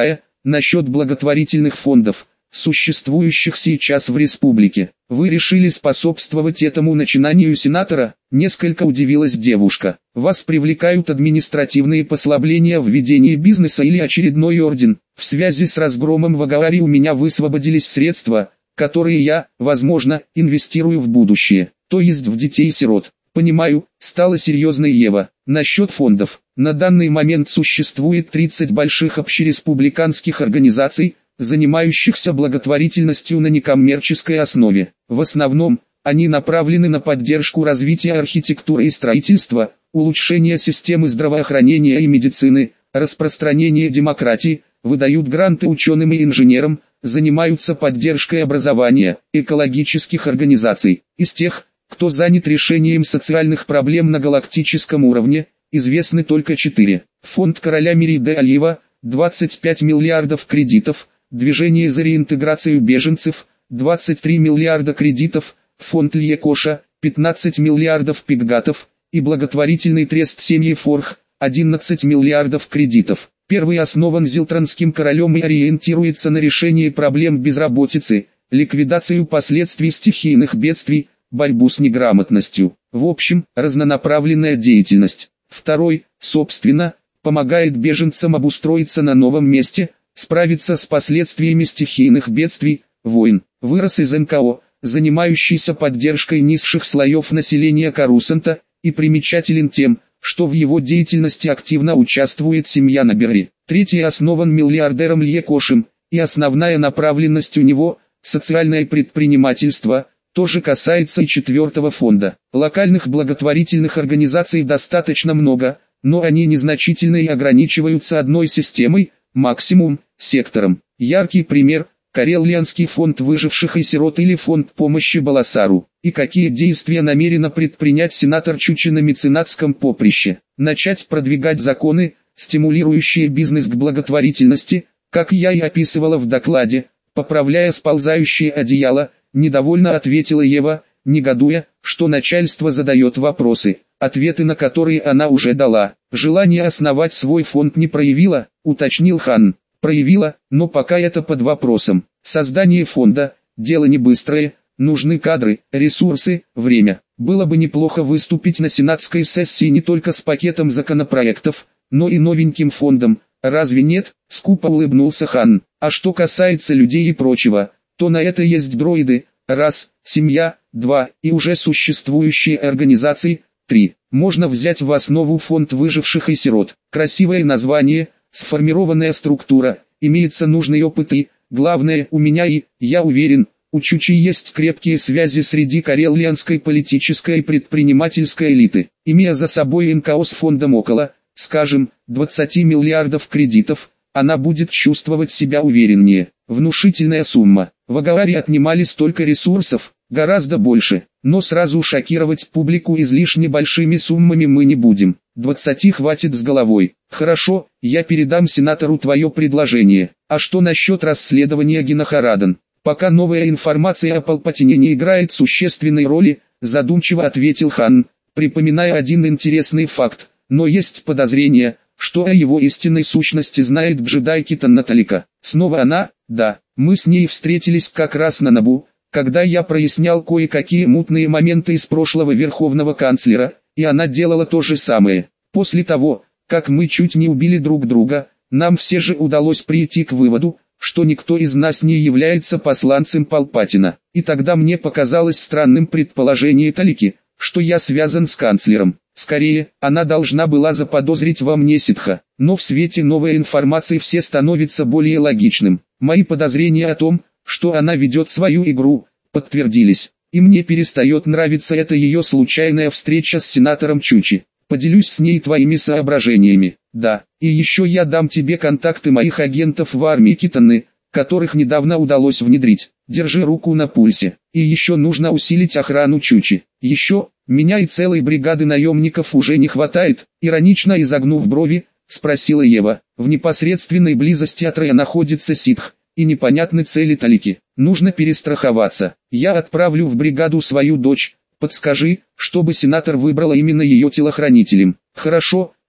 насчет благотворительных фондов, существующих сейчас в республике. Вы решили способствовать этому начинанию сенатора? Несколько удивилась девушка. Вас привлекают административные послабления в ведении бизнеса или очередной орден? В связи с разгромом в Агаре у меня высвободились средства, которые я, возможно, инвестирую в будущее, то есть в детей-сирот. Понимаю, стала серьезной Ева. Насчет фондов. На данный момент существует тридцать больших общереспубликанских организаций, занимающихся благотворительностью на некоммерческой основе. В основном, они направлены на поддержку развития архитектуры и строительства, улучшение системы здравоохранения и медицины, распространение демократии, выдают гранты ученым и инженерам, занимаются поддержкой образования, экологических организаций. Из тех, кто занят решением социальных проблем на галактическом уровне, известны только четыре. Фонд короля Мирида Алиева, двадцать пять миллиардов кредитов, Движение за реинтеграцию беженцев, двадцать три миллиарда кредитов, фонд Льекоша, пятнадцать миллиардов пикгатов, и благотворительный трест семьи Форх, одиннадцать миллиардов кредитов. Первый основан зилтранским королем и ориентируется на решение проблем безработицы, ликвидацию последствий стихийных бедствий, борьбу с неграмотностью. В общем, разнонаправленная деятельность. Второй, собственно, помогает беженцам обустроиться на новом месте, справиться с последствиями стихийных бедствий, войн. Вырос из эн ка о, занимающийся поддержкой низших слоев населения Карусанта, и примечателен тем, что в его деятельности активно участвует семья Набери. Третий основан миллиардером Льекошем, и основная направленность у него – социальное предпринимательство, тоже касается и четвертого фонда. Локальных благотворительных организаций достаточно много, но они незначительны и ограничиваются одной системой, максимум, сектором. Яркий пример – Карелианский фонд выживших и сирот или фонд помощи Баласару. И какие действия намерена предпринять сенатор Чучи на меценатском поприще? Начать продвигать законы, стимулирующие бизнес к благотворительности, как я и описывала в докладе, поправляя сползающее одеяло, недовольно ответила Ева, негодуя, что начальство задает вопросы, ответы на которые она уже дала. Желание основать свой фонд не проявила, уточнил Хан. Проявила, но пока это под вопросом. Создание фонда – дело не быстрое, нужны кадры, ресурсы, время. Было бы неплохо выступить на сенатской сессии не только с пакетом законопроектов, но и новеньким фондом. Разве нет? Скупо улыбнулся Хан. А что касается людей и прочего, то на это есть дроиды. Раз, семья, два, и уже существующие организации, три. Можно взять в основу фонд выживших и сирот. Красивое название, сформированная структура, имеется нужный опыт и, главное, у меня и, я уверен, у Чучи есть крепкие связи среди карелианской политической и предпринимательской элиты. Имея за собой эн ка о с фондом около, скажем, двадцати миллиардов кредитов, она будет чувствовать себя увереннее. Внушительная сумма. В Агаре отнимали столько ресурсов, гораздо больше, но сразу шокировать публику излишне большими суммами мы не будем. двадцати хватит с головой. Хорошо, я передам сенатору твое предложение. А что насчет расследования Генахарадан? Пока новая информация о Палпатине не играет существенной роли, задумчиво ответил Хан, припоминая один интересный факт, но есть подозрение, что о его истинной сущности знает джедай Китан Наталика. Снова она? Да, мы с ней встретились как раз на Набу, когда я прояснял кое-какие мутные моменты из прошлого верховного канцлера, и она делала то же самое. После того, как мы чуть не убили друг друга, нам все же удалось прийти к выводу, что никто из нас не является посланцем Палпатина. И тогда мне показалось странным предположение Талики, что я связан с канцлером. Скорее, она должна была заподозрить во мне ситха. Но в свете новой информации все становится более логичным. Мои подозрения о том, что она ведет свою игру, подтвердились. И мне перестает нравиться эта ее случайная встреча с сенатором Чучи. Поделюсь с ней твоими соображениями. Да, и еще я дам тебе контакты моих агентов в армии Китаны, которых недавно удалось внедрить. Держи руку на пульсе. И еще нужно усилить охрану Чучи. Еще, меня и целой бригады наемников уже не хватает, иронично изогнув брови, спросила Ева. В непосредственной близости от Рея находится ситх, и непонятны цели Талики. Нужно перестраховаться. Я отправлю в бригаду свою дочь. Подскажи, чтобы сенатор выбрала именно ее телохранителем. Хорошо,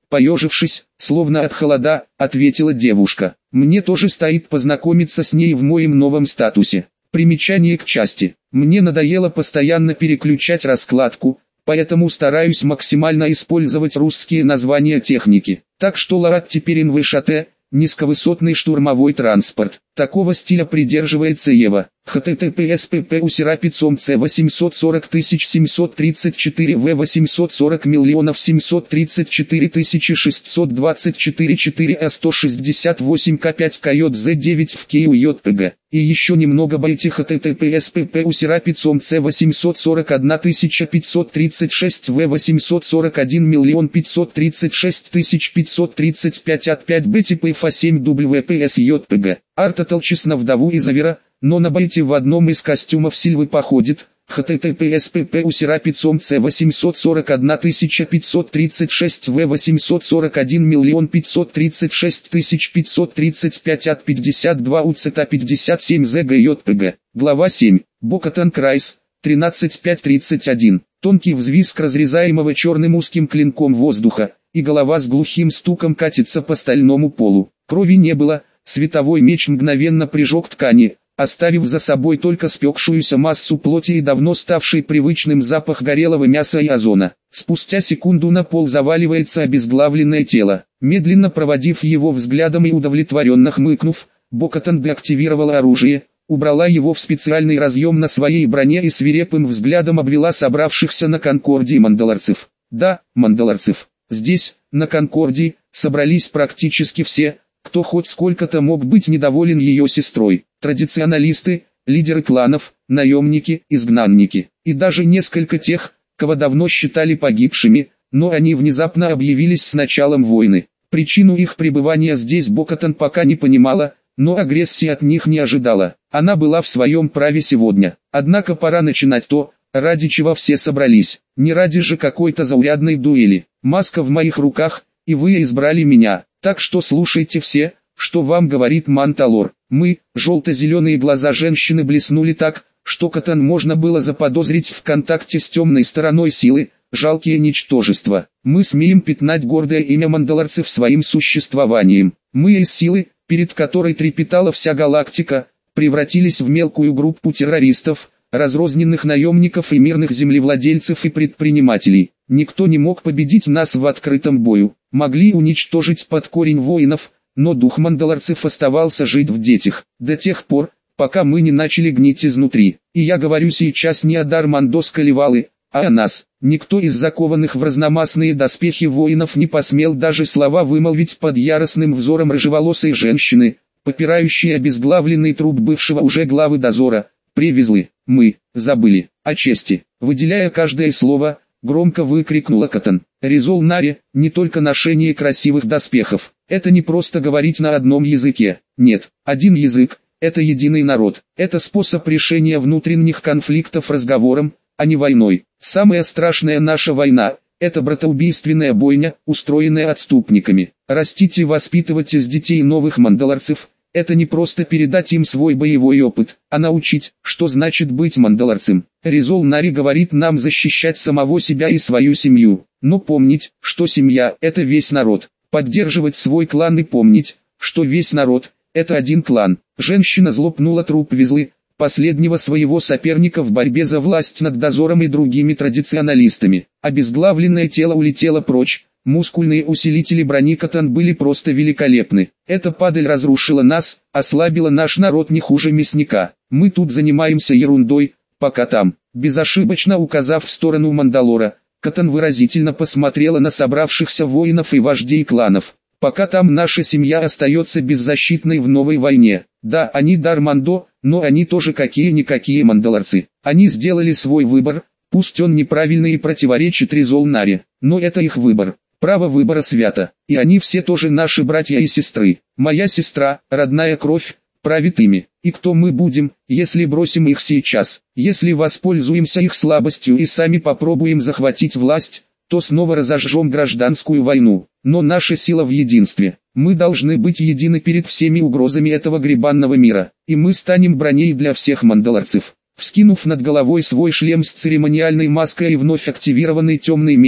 поежившись, словно от холода, ответила девушка. Мне тоже стоит познакомиться с ней в моем новом статусе. Примечание к части. Мне надоело постоянно переключать раскладку, поэтому стараюсь максимально использовать русские названия техники. Так что ЛААТ теперь эн вэ ш тэ, низковысотный штурмовой транспорт. Такого стиля придерживается Ева. эйч ти ти пи эс пи пи у Серапицом С восемьсот сорок тысяч семьсот тридцать четыре В восемьсот сорок миллионов семьсот тридцать четыре тысячи шестьсот двадцать четыре четыре А сто шестьдесят восемь К пять Койот З девять в Киев J P G. И еще немного байти эйч ти ти пи эс пи пи у Серапицом С восемьсот сорок одна тысяча пятьсот тридцать шесть В восемьсот сорок один миллион пятьсот тридцать шесть тысяч пятьсот тридцать пять от пять Б типа эф семь дабл ю пи эс J P G. Арта толчес на вдову Изавера, но на байте в одном из костюмов Сильвы походит. эйч ти ти пи эс пи пи у Серапицом С восемьсот сорок одна тысяча пятьсот тридцать шесть В восемьсот сорок один миллион пятьсот тридцать шесть тысяч пятьсот тридцать пять от пятьдесят два У Ц Т пятьдесят семь З Г J P G. Глава семь. Бокатан Крайс. тринадцать пять тридцать один. Тонкий взвизг разрезаемого черным узким клинком воздуха, и голова с глухим стуком катится по стальному полу. Крови не было, световой меч мгновенно прижег ткани, оставив за собой только спекшуюся массу плоти и давно ставший привычным запах горелого мяса и озона. Спустя секунду на пол заваливается обезглавленное тело. Медленно проводив его взглядом и удовлетворенно хмыкнув, Бокатан деактивировала оружие, убрала его в специальный разъем на своей броне и свирепым взглядом обвела собравшихся на Конкордии мандалорцев. Да, мандалорцев. Здесь, на Конкордии, собрались практически все, кто хоть сколько-то мог быть недоволен ее сестрой. Традиционалисты, лидеры кланов, наемники, изгнанники. И даже несколько тех, кого давно считали погибшими, но они внезапно объявились с началом войны. Причину их пребывания здесь Бокатан пока не понимала, но агрессии от них не ожидала. Она была в своем праве сегодня. Однако пора начинать то, ради чего все собрались. Не ради же какой-то заурядной дуэли. Маска в моих руках, и вы избрали меня. Так что слушайте все, что вам говорит Манталор. Мы, желто-зеленые глаза женщины блеснули так, что Катан можно было заподозрить в контакте с темной стороной силы, жалкие ничтожества. Мы смеем пятнать гордое имя мандалорцев своим существованием. Мы из силы, перед которой трепетала вся галактика, превратились в мелкую группу террористов, разрозненных наемников и мирных землевладельцев и предпринимателей. Никто не мог победить нас в открытом бою. Могли уничтожить под корень воинов, но дух мандалорцев оставался жить в детях, до тех пор, пока мы не начали гнить изнутри. И я говорю сейчас не о Дармандос Калевалы, а о нас. Никто из закованных в разномастные доспехи воинов не посмел даже слова вымолвить под яростным взором рыжеволосой женщины, попирающей обезглавленный труп бывшего уже главы дозора. Привезли, мы, забыли, о чести. Выделяя каждое слово, громко выкрикнула Катан. Резол Нари, не только ношение красивых доспехов. Это не просто говорить на одном языке. Нет, один язык, это единый народ. Это способ решения внутренних конфликтов разговором, а не войной. Самая страшная наша война – это братоубийственная бойня, устроенная отступниками. Растить и воспитывать из детей новых мандалорцев – это не просто передать им свой боевой опыт, а научить, что значит быть мандалорцем. Резол Нари говорит нам защищать самого себя и свою семью, но помнить, что семья – это весь народ. Поддерживать свой клан и помнить, что весь народ – это один клан. Женщина злопнула труп Везлы, последнего своего соперника в борьбе за власть над дозором и другими традиционалистами. Обезглавленное тело улетело прочь. Мускульные усилители брони Катан были просто великолепны. Эта падаль разрушила нас, ослабила наш народ не хуже мясника. Мы тут занимаемся ерундой, пока там. Безошибочно указав в сторону Мандалора, Катан выразительно посмотрела на собравшихся воинов и вождей кланов. Пока там наша семья остается беззащитной в новой войне. Да, они Дармандо, но они тоже какие-никакие мандалорцы. Они сделали свой выбор, пусть он неправильный и противоречит Резол Нари, но это их выбор. Право выбора свято, и они все тоже наши братья и сестры. Моя сестра, родная кровь, правит ими. И кто мы будем, если бросим их сейчас? Если воспользуемся их слабостью и сами попробуем захватить власть, то снова разожжем гражданскую войну. Но наша сила в единстве. Мы должны быть едины перед всеми угрозами этого гребанного мира. И мы станем броней для всех мандалорцев. Вскинув над головой свой шлем с церемониальной маской и вновь активированный темный меч,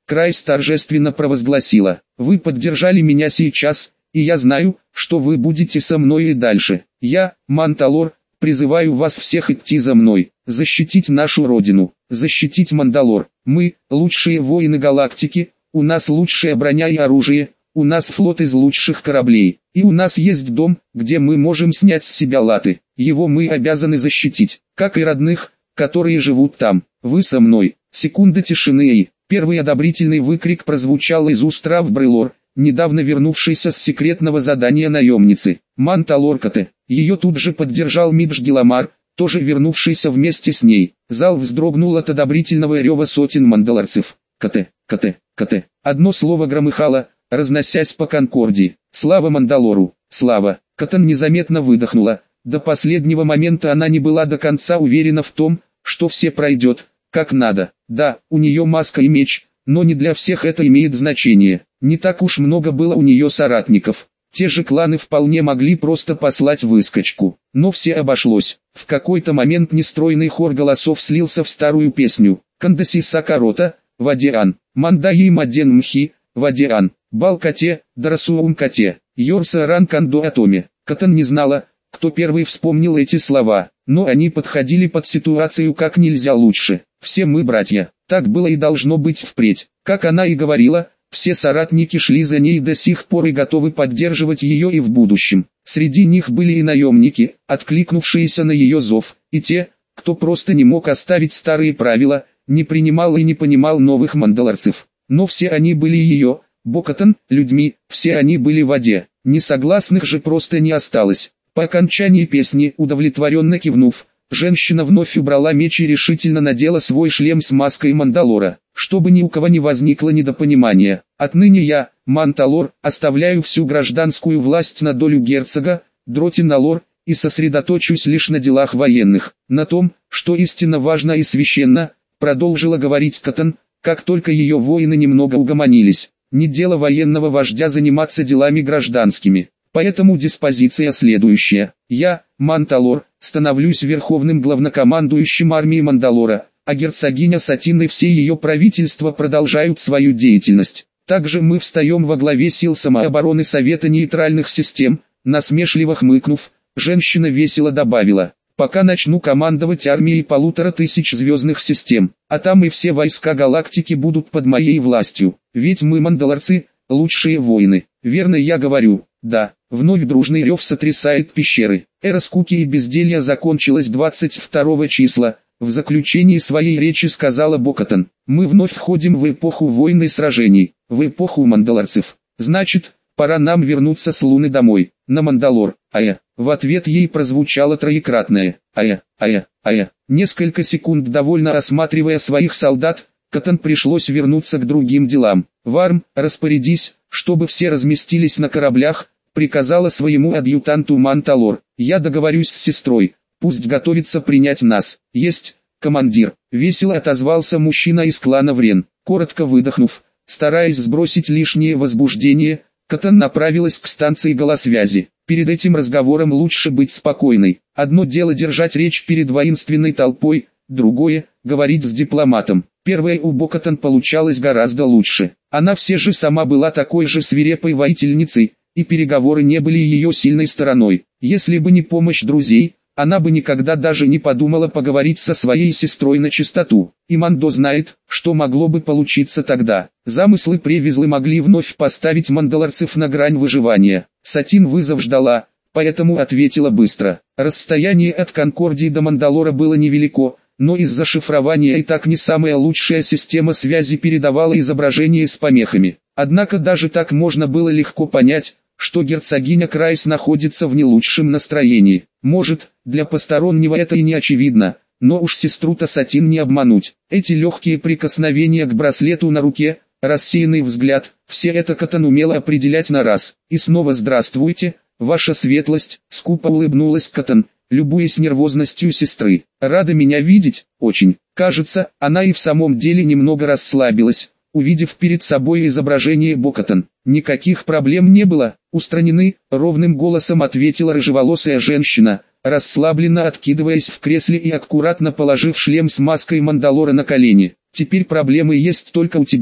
Крайс торжественно провозгласила. Вы поддержали меня сейчас, и я знаю, что вы будете со мной и дальше. Я, Мандалор, призываю вас всех идти за мной, защитить нашу родину, защитить Мандалор. Мы, лучшие воины галактики, у нас лучшая броня и оружие, у нас флот из лучших кораблей, и у нас есть дом, где мы можем снять с себя латы. Его мы обязаны защитить, как и родных, которые живут там. Вы со мной. Секунда тишины и первый одобрительный выкрик прозвучал из уст Рав Брелор, недавно вернувшейся с секретного задания наемницы. Мандалор Кате. Ее тут же поддержал Мидж Гиламар, тоже вернувшийся вместе с ней. Зал вздрогнул от одобрительного рева сотен мандалорцев. Кате, Кате, Кате. Одно слово громыхало, разносясь по Конкордии. Слава Мандалору, слава. Катан незаметно выдохнула. До последнего момента она не была до конца уверена в том, что все пройдет, как надо. Да, у нее маска и меч, но не для всех это имеет значение. Не так уж много было у нее соратников. Те же кланы вполне могли просто послать выскочку. Но все обошлось. В какой-то момент нестройный хор голосов слился в старую песню. Кандаси Сакарота, Вадиан, Мандаи Маден Мхи, Вадиан, Балкате, Дарасуум Кате, Йорса Ран Кандо Атоме. Катан не знала, кто первый вспомнил эти слова, но они подходили под ситуацию как нельзя лучше. Все мы братья, так было и должно быть впредь. Как она и говорила, все соратники шли за ней до сих пор и готовы поддерживать ее и в будущем. Среди них были и наемники, откликнувшиеся на ее зов, и те, кто просто не мог оставить старые правила, не принимал и не понимал новых мандалорцев. Но все они были ее, Бокатан, людьми, все они были в воде. Несогласных же просто не осталось. По окончании песни, удовлетворенно кивнув, женщина вновь убрала меч и решительно надела свой шлем с маской Мандалора, чтобы ни у кого не возникло недопонимания. Отныне я, Мандалор, оставляю всю гражданскую власть на долю герцога, Дротиналор, и сосредоточусь лишь на делах военных, на том, что истинно важно и священно, продолжила говорить Катан, как только ее воины немного угомонились. Не дело военного вождя заниматься делами гражданскими. Поэтому диспозиция следующая. Я, Мандалор, становлюсь верховным главнокомандующим армии Мандалора, а герцогиня Сатин и все ее правительства продолжают свою деятельность. Также мы встаем во главе сил самообороны Совета нейтральных систем. Насмешливо хмыкнув, женщина весело добавила: пока начну командовать армией полутора тысяч звездных систем, а там и все войска галактики будут под моей властью. Ведь мы, мандалорцы, лучшие воины. Верно я говорю? Да. Вновь дружный рев сотрясает пещеры. Эра скуки и безделья закончилась двадцать второго числа. В заключении своей речи сказала Бокатан: мы вновь входим в эпоху войн и сражений, в эпоху мандалорцев. Значит, пора нам вернуться с Луны домой, на Мандалор. Ая. В ответ ей прозвучало троекратное «Ая, ая, ая». Несколько секунд довольно осматривая своих солдат, Катан пришлось вернуться к другим делам. «Варм, распорядись, чтобы все разместились на кораблях», приказала своему адъютанту Мандалор. «Я договорюсь с сестрой, пусть готовится принять нас». «Есть, командир», весело отозвался мужчина из клана Врен. Коротко выдохнув, стараясь сбросить лишнее возбуждение, Катан направилась к станции голосвязи. Перед этим разговором лучше быть спокойной. Одно дело держать речь перед воинственной толпой, другое – говорить с дипломатом. Первое у Бокатан получалось гораздо лучше. Она все же сама была такой же свирепой воительницей, и переговоры не были ее сильной стороной. Если бы не помощь друзей, она бы никогда даже не подумала поговорить со своей сестрой на чистоту. И Мандо знает, что могло бы получиться тогда. Замыслы Превизлы могли вновь поставить мандалорцев на грань выживания. Сатин вызов ждала, поэтому ответила быстро. Расстояние от Конкордии до Мандалора было невелико, но из-за шифрования и так не самая лучшая система связи передавала изображение с помехами. Однако даже так можно было легко понять, что герцогиня Крайс находится в не лучшем настроении. Может, для постороннего это и не очевидно, но уж сестру-то Сатин не обмануть. Эти легкие прикосновения к браслету на руке, рассеянный взгляд, все это Катан умела определять на раз. И снова здравствуйте, ваша светлость, скупо улыбнулась Катан, любуясь нервозностью сестры. Рада меня видеть, очень. Кажется, она и в самом деле немного расслабилась, увидев перед собой изображение Бокатан. Никаких проблем не было, устранены, ровным голосом ответила рыжеволосая женщина, расслабленно откидываясь в кресле и аккуратно положив шлем с маской Мандалора на колени. Теперь проблемы есть только у тебя.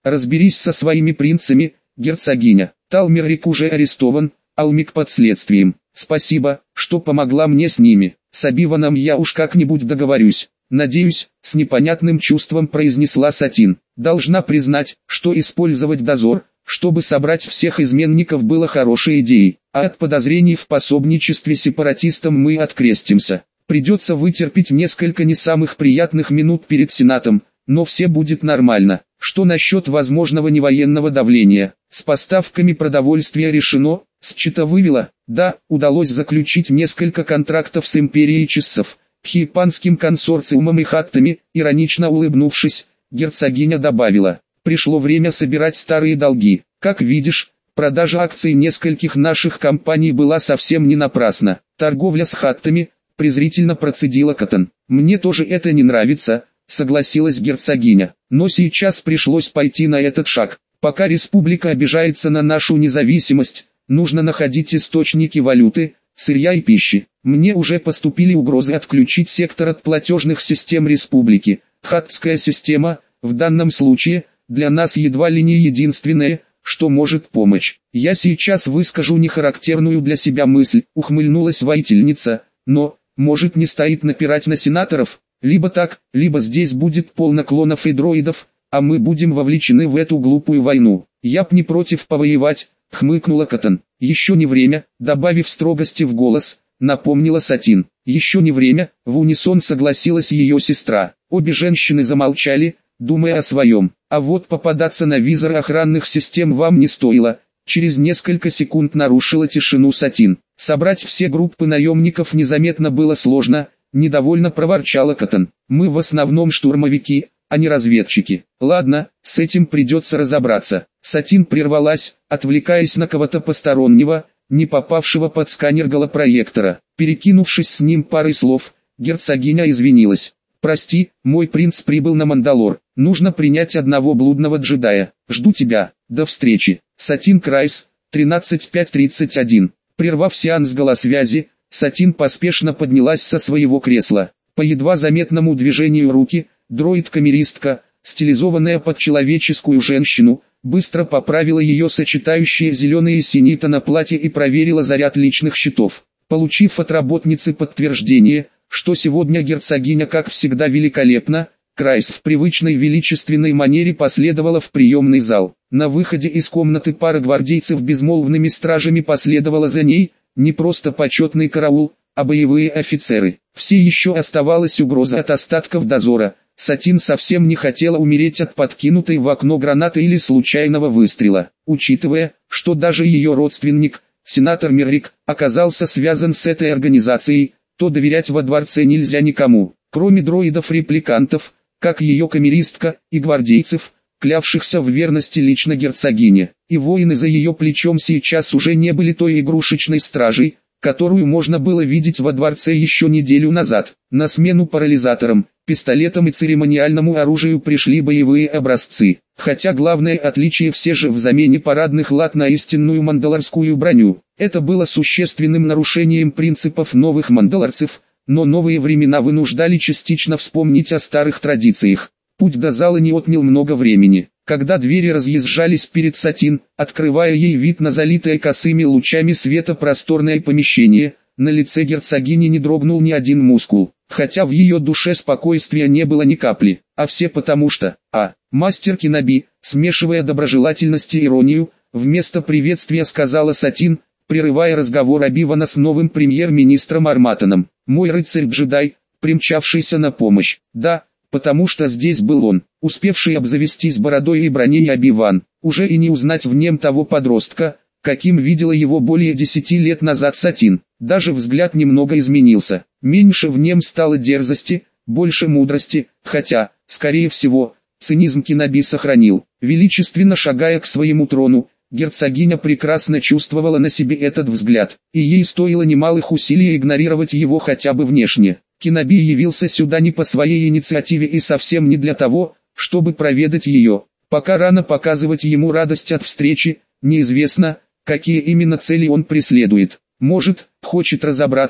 разберись со своими принцами, герцогиня. Талмерик уже арестован, Алмик под следствием. Спасибо, что помогла мне с ними. С Абиваном я уж как-нибудь договорюсь. Надеюсь, с непонятным чувством произнесла Сатин. Должна признать, что использовать дозор, чтобы собрать всех изменников, было хорошей идеей, а от подозрений в пособничестве сепаратистам мы открестимся. Придется вытерпеть несколько не самых приятных минут перед Сенатом, но все будет нормально. Что насчет возможного невоенного давления? С поставками продовольствия решено, счета вывела. Да, удалось заключить несколько контрактов с империей часов, Хипанским консорциумом и хаттами. Иронично улыбнувшись, герцогиня добавила: пришло время собирать старые долги. Как видишь, продажа акций нескольких наших компаний была совсем не напрасна. Торговля с хаттами, презрительно процедила Катан. Мне тоже это не нравится, согласилась герцогиня. Но сейчас пришлось пойти на этот шаг. Пока республика обижается на нашу независимость, нужно находить источники валюты, сырья и пищи. Мне уже поступили угрозы отключить сектор от платежных систем республики. Хаттская система, в данном случае, для нас едва ли не единственное, что может помочь. Я сейчас выскажу нехарактерную для себя мысль, ухмыльнулась воительница, но, может, не стоит напирать на сенаторов? Либо так, либо здесь будет полно клонов и дроидов, а мы будем вовлечены в эту глупую войну. Я б не против повоевать, хмыкнула Катан. Еще не время, добавив строгости в голос, напомнила Сатин. Еще не время, в унисон согласилась ее сестра. Обе женщины замолчали, думая о своем. А вот попадаться на визор охранных систем вам не стоило. Через несколько секунд нарушила тишину Сатин. Собрать все группы наемников незаметно было сложно, недовольно проворчала Катан. Мы в основном штурмовики, а не разведчики. Ладно, с этим придется разобраться. Сатин прервалась, отвлекаясь на кого-то постороннего, не попавшего под сканер голопроектора. Перекинувшись с ним парой слов, герцогиня извинилась. «Прости, мой принц прибыл на Мандалор. Нужно принять одного блудного джедая. Жду тебя. До встречи». Сатин Крайс, тринадцать пять тридцать один. Прервав сеанс голосвязи, Сатин поспешно поднялась со своего кресла. По едва заметному движению руки, дроид-камеристка, стилизованная под человеческую женщину, быстро поправила ее сочетающие зеленые и синие тона платье и проверила заряд личных щитов. Получив от работницы подтверждение, что сегодня герцогиня как всегда великолепна, Крайс в привычной величественной манере последовала в приемный зал. На выходе из комнаты пара гвардейцев безмолвными стражами последовала за ней, не просто почетный караул, а боевые офицеры. Все еще оставалась угроза от остатков дозора. Сатин совсем не хотела умереть от подкинутой в окно гранаты или случайного выстрела. Учитывая, что даже ее родственник, сенатор Меррик, оказался связан с этой организацией, то доверять во дворце нельзя никому, кроме дроидов-репликантов, как ее камеристка, и гвардейцев, клявшихся в верности лично герцогине. И воины за ее плечом сейчас уже не были той игрушечной стражей, которую можно было видеть во дворце еще неделю назад. На смену парализаторам, пистолетам и церемониальному оружию пришли боевые образцы. Хотя главное отличие все же в замене парадных лат на истинную мандалорскую броню. Это было существенным нарушением принципов новых мандалорцев, но новые времена вынуждали частично вспомнить о старых традициях. Путь до зала не отнял много времени. Когда двери разъезжались перед Сатин, открывая ей вид на залитое косыми лучами света просторное помещение, на лице герцогини не дрогнул ни один мускул, хотя в ее душе спокойствия не было ни капли, а все потому что, а, мастер Киноби, смешивая доброжелательность и иронию, вместо приветствия сказала Сатин, прерывая разговор Абивана с новым премьер-министром Арматоном. «Мой рыцарь-джедай, примчавшийся на помощь». Да, потому что здесь был он, успевший обзавестись бородой и броней Абиван, уже и не узнать в нем того подростка, каким видела его более десяти лет назад Сатин. Даже взгляд немного изменился, меньше в нем стало дерзости, больше мудрости, хотя, скорее всего, цинизм Киноби сохранил. Величественно шагая к своему трону, герцогиня прекрасно чувствовала на себе этот взгляд, и ей стоило немалых усилий игнорировать его хотя бы внешне. Киноби явился сюда не по своей инициативе и совсем не для того, чтобы проведать ее. Пока рано показывать ему радость от встречи, неизвестно, какие именно цели он преследует. Может, хочет разобраться,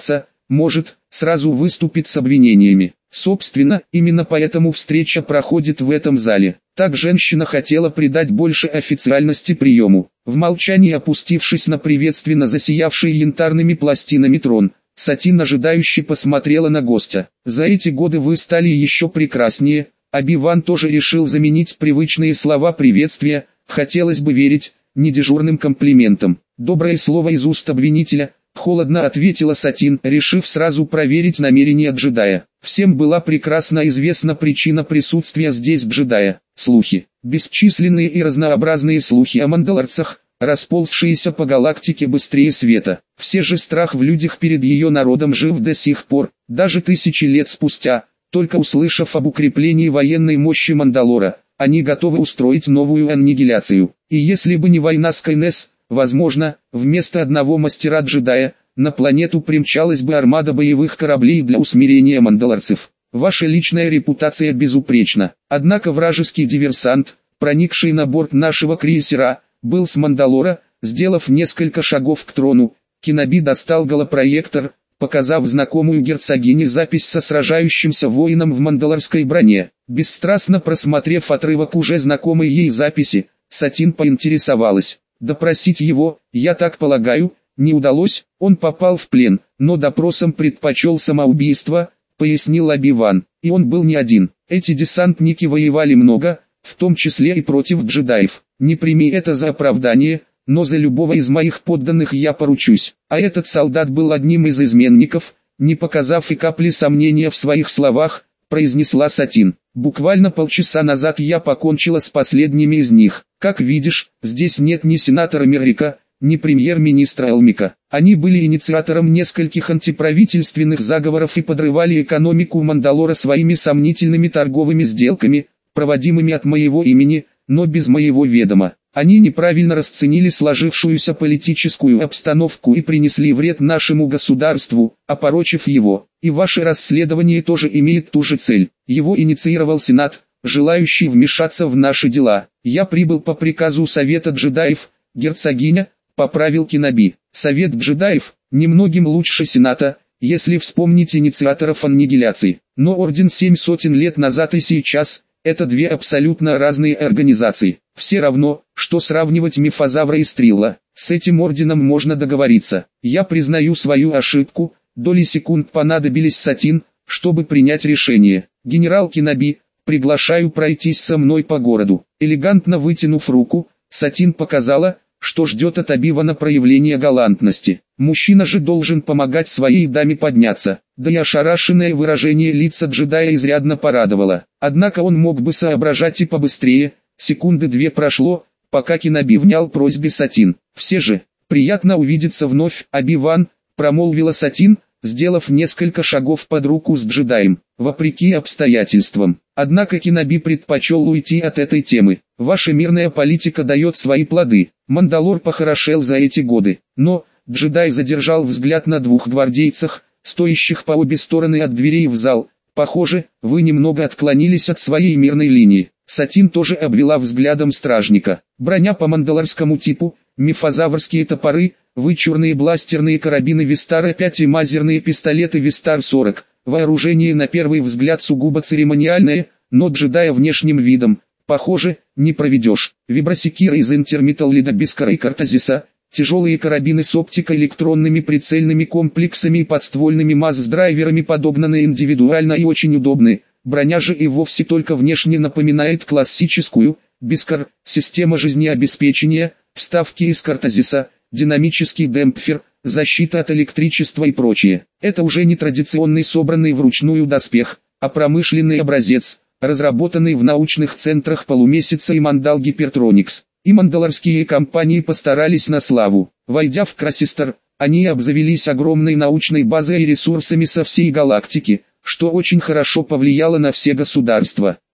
может сразу выступить с обвинениями. Собственно, именно поэтому встреча проходит в этом зале. Так женщина хотела придать больше официальности приему. В молчании опустившись на приветственно засиявший янтарными пластинами трон, Сатин ожидающе посмотрела на гостя. «За эти годы вы стали еще прекраснее». Оби-Ван тоже решил заменить привычные слова приветствия, хотелось бы верить, недежурным комплиментом. «Доброе слово из уст обвинителя», — холодно ответила Сатин, решив сразу проверить намерения джедая. Всем была прекрасно известна причина присутствия здесь джедая. Слухи, бесчисленные и разнообразные слухи о мандалорцах, расползшиеся по галактике быстрее света. Все же страх в людях перед ее народом жив до сих пор, даже тысячи лет спустя. Только услышав об укреплении военной мощи Мандалора, они готовы устроить новую аннигиляцию. И если бы не война с Кайнес, возможно, вместо одного мастера-джедая, на планету примчалась бы армада боевых кораблей для усмирения мандалорцев. Ваша личная репутация безупречна. Однако вражеский диверсант, проникший на борт нашего крейсера, был с Мандалора. Сделав несколько шагов к трону, Кеноби достал голопроектор, показав знакомую герцогине запись со сражающимся воином в мандалорской броне. Бесстрастно просмотрев отрывок уже знакомой ей записи, Сатин поинтересовалась: «Допросить его, я так полагаю, не удалось? Он попал в плен, но допросом предпочел самоубийство», — пояснил Оби-Ван. «И он был не один. Эти десантники воевали много, в том числе и против джедаев. Не прими это за оправдание, но за любого из моих подданных я поручусь. А этот солдат был одним из изменников», — не показав и капли сомнения в своих словах, произнесла Сатин. «Буквально полчаса назад я покончила с последними из них. Как видишь, здесь нет ни сенатора Меррика, ни премьер-министра Элмика. Они были инициатором нескольких антиправительственных заговоров и подрывали экономику Мандалора своими сомнительными торговыми сделками, проводимыми от моего имени, но без моего ведома. Они неправильно расценили сложившуюся политическую обстановку и принесли вред нашему государству, опорочив его. И ваше расследование тоже имеет ту же цель. Его инициировал Сенат, желающий вмешаться в наши дела. Я прибыл по приказу Совета джедаев, герцогиня», — поправил Кеноби. «Совет джедаев, немногим лучше Сената, если вспомнить инициаторов аннигиляции. Но Орден семь сотен лет назад и сейчас — это две абсолютно разные организации. Все равно, что сравнивать Мифозавра и Стрилла. С этим орденом можно договориться. Я признаю свою ошибку». Доли секунд понадобились Сатин, чтобы принять решение. «Генерал Кеноби, приглашаю пройтись со мной по городу». Элегантно вытянув руку, Сатин показала, что ждет от Оби-Вана проявления галантности. Мужчина же должен помогать своей даме подняться. Да и ошарашенное выражение лица джедая изрядно порадовало. Однако он мог бы соображать и побыстрее. Секунды две прошло, пока Кеноби внял просьбе Сатин. «Все же, приятно увидеться вновь, Оби-Ван», — промолвила Сатин, сделав несколько шагов под руку с джедаем, вопреки обстоятельствам. Однако Кеноби предпочел уйти от этой темы. «Ваша мирная политика дает свои плоды. Мандалор похорошел за эти годы». Но джедай задержал взгляд на двух гвардейцах, стоящих по обе стороны от дверей в зал. «Похоже, вы немного отклонились от своей мирной линии». Сатин тоже обвела взглядом стражника. Броня по мандалорскому типу, мифозаврские топоры, вычурные бластерные карабины Вистар пять и мазерные пистолеты Вистар сорок. Вооружение на первый взгляд сугубо церемониальное, но джедая внешним видом, похоже, не проведешь. Вибросекира из Интермитал Лидобискара и Картазиса, тяжелые карабины с оптико-электронными прицельными комплексами и подствольными маз-драйверами подогнаны индивидуально и очень удобны. Броня же и вовсе только внешне напоминает классическую, Бискар, система жизнеобеспечения, вставки из Картазиса, динамический демпфер, защита от электричества и прочее. Это уже не традиционный собранный вручную доспех, а промышленный образец, разработанный в научных центрах Полумесяца и Мандал Гипертроникс. И мандалорские компании постарались на славу. Войдя в Красистер, они обзавелись огромной научной базой и ресурсами со всей галактики, что очень хорошо повлияло на все государства.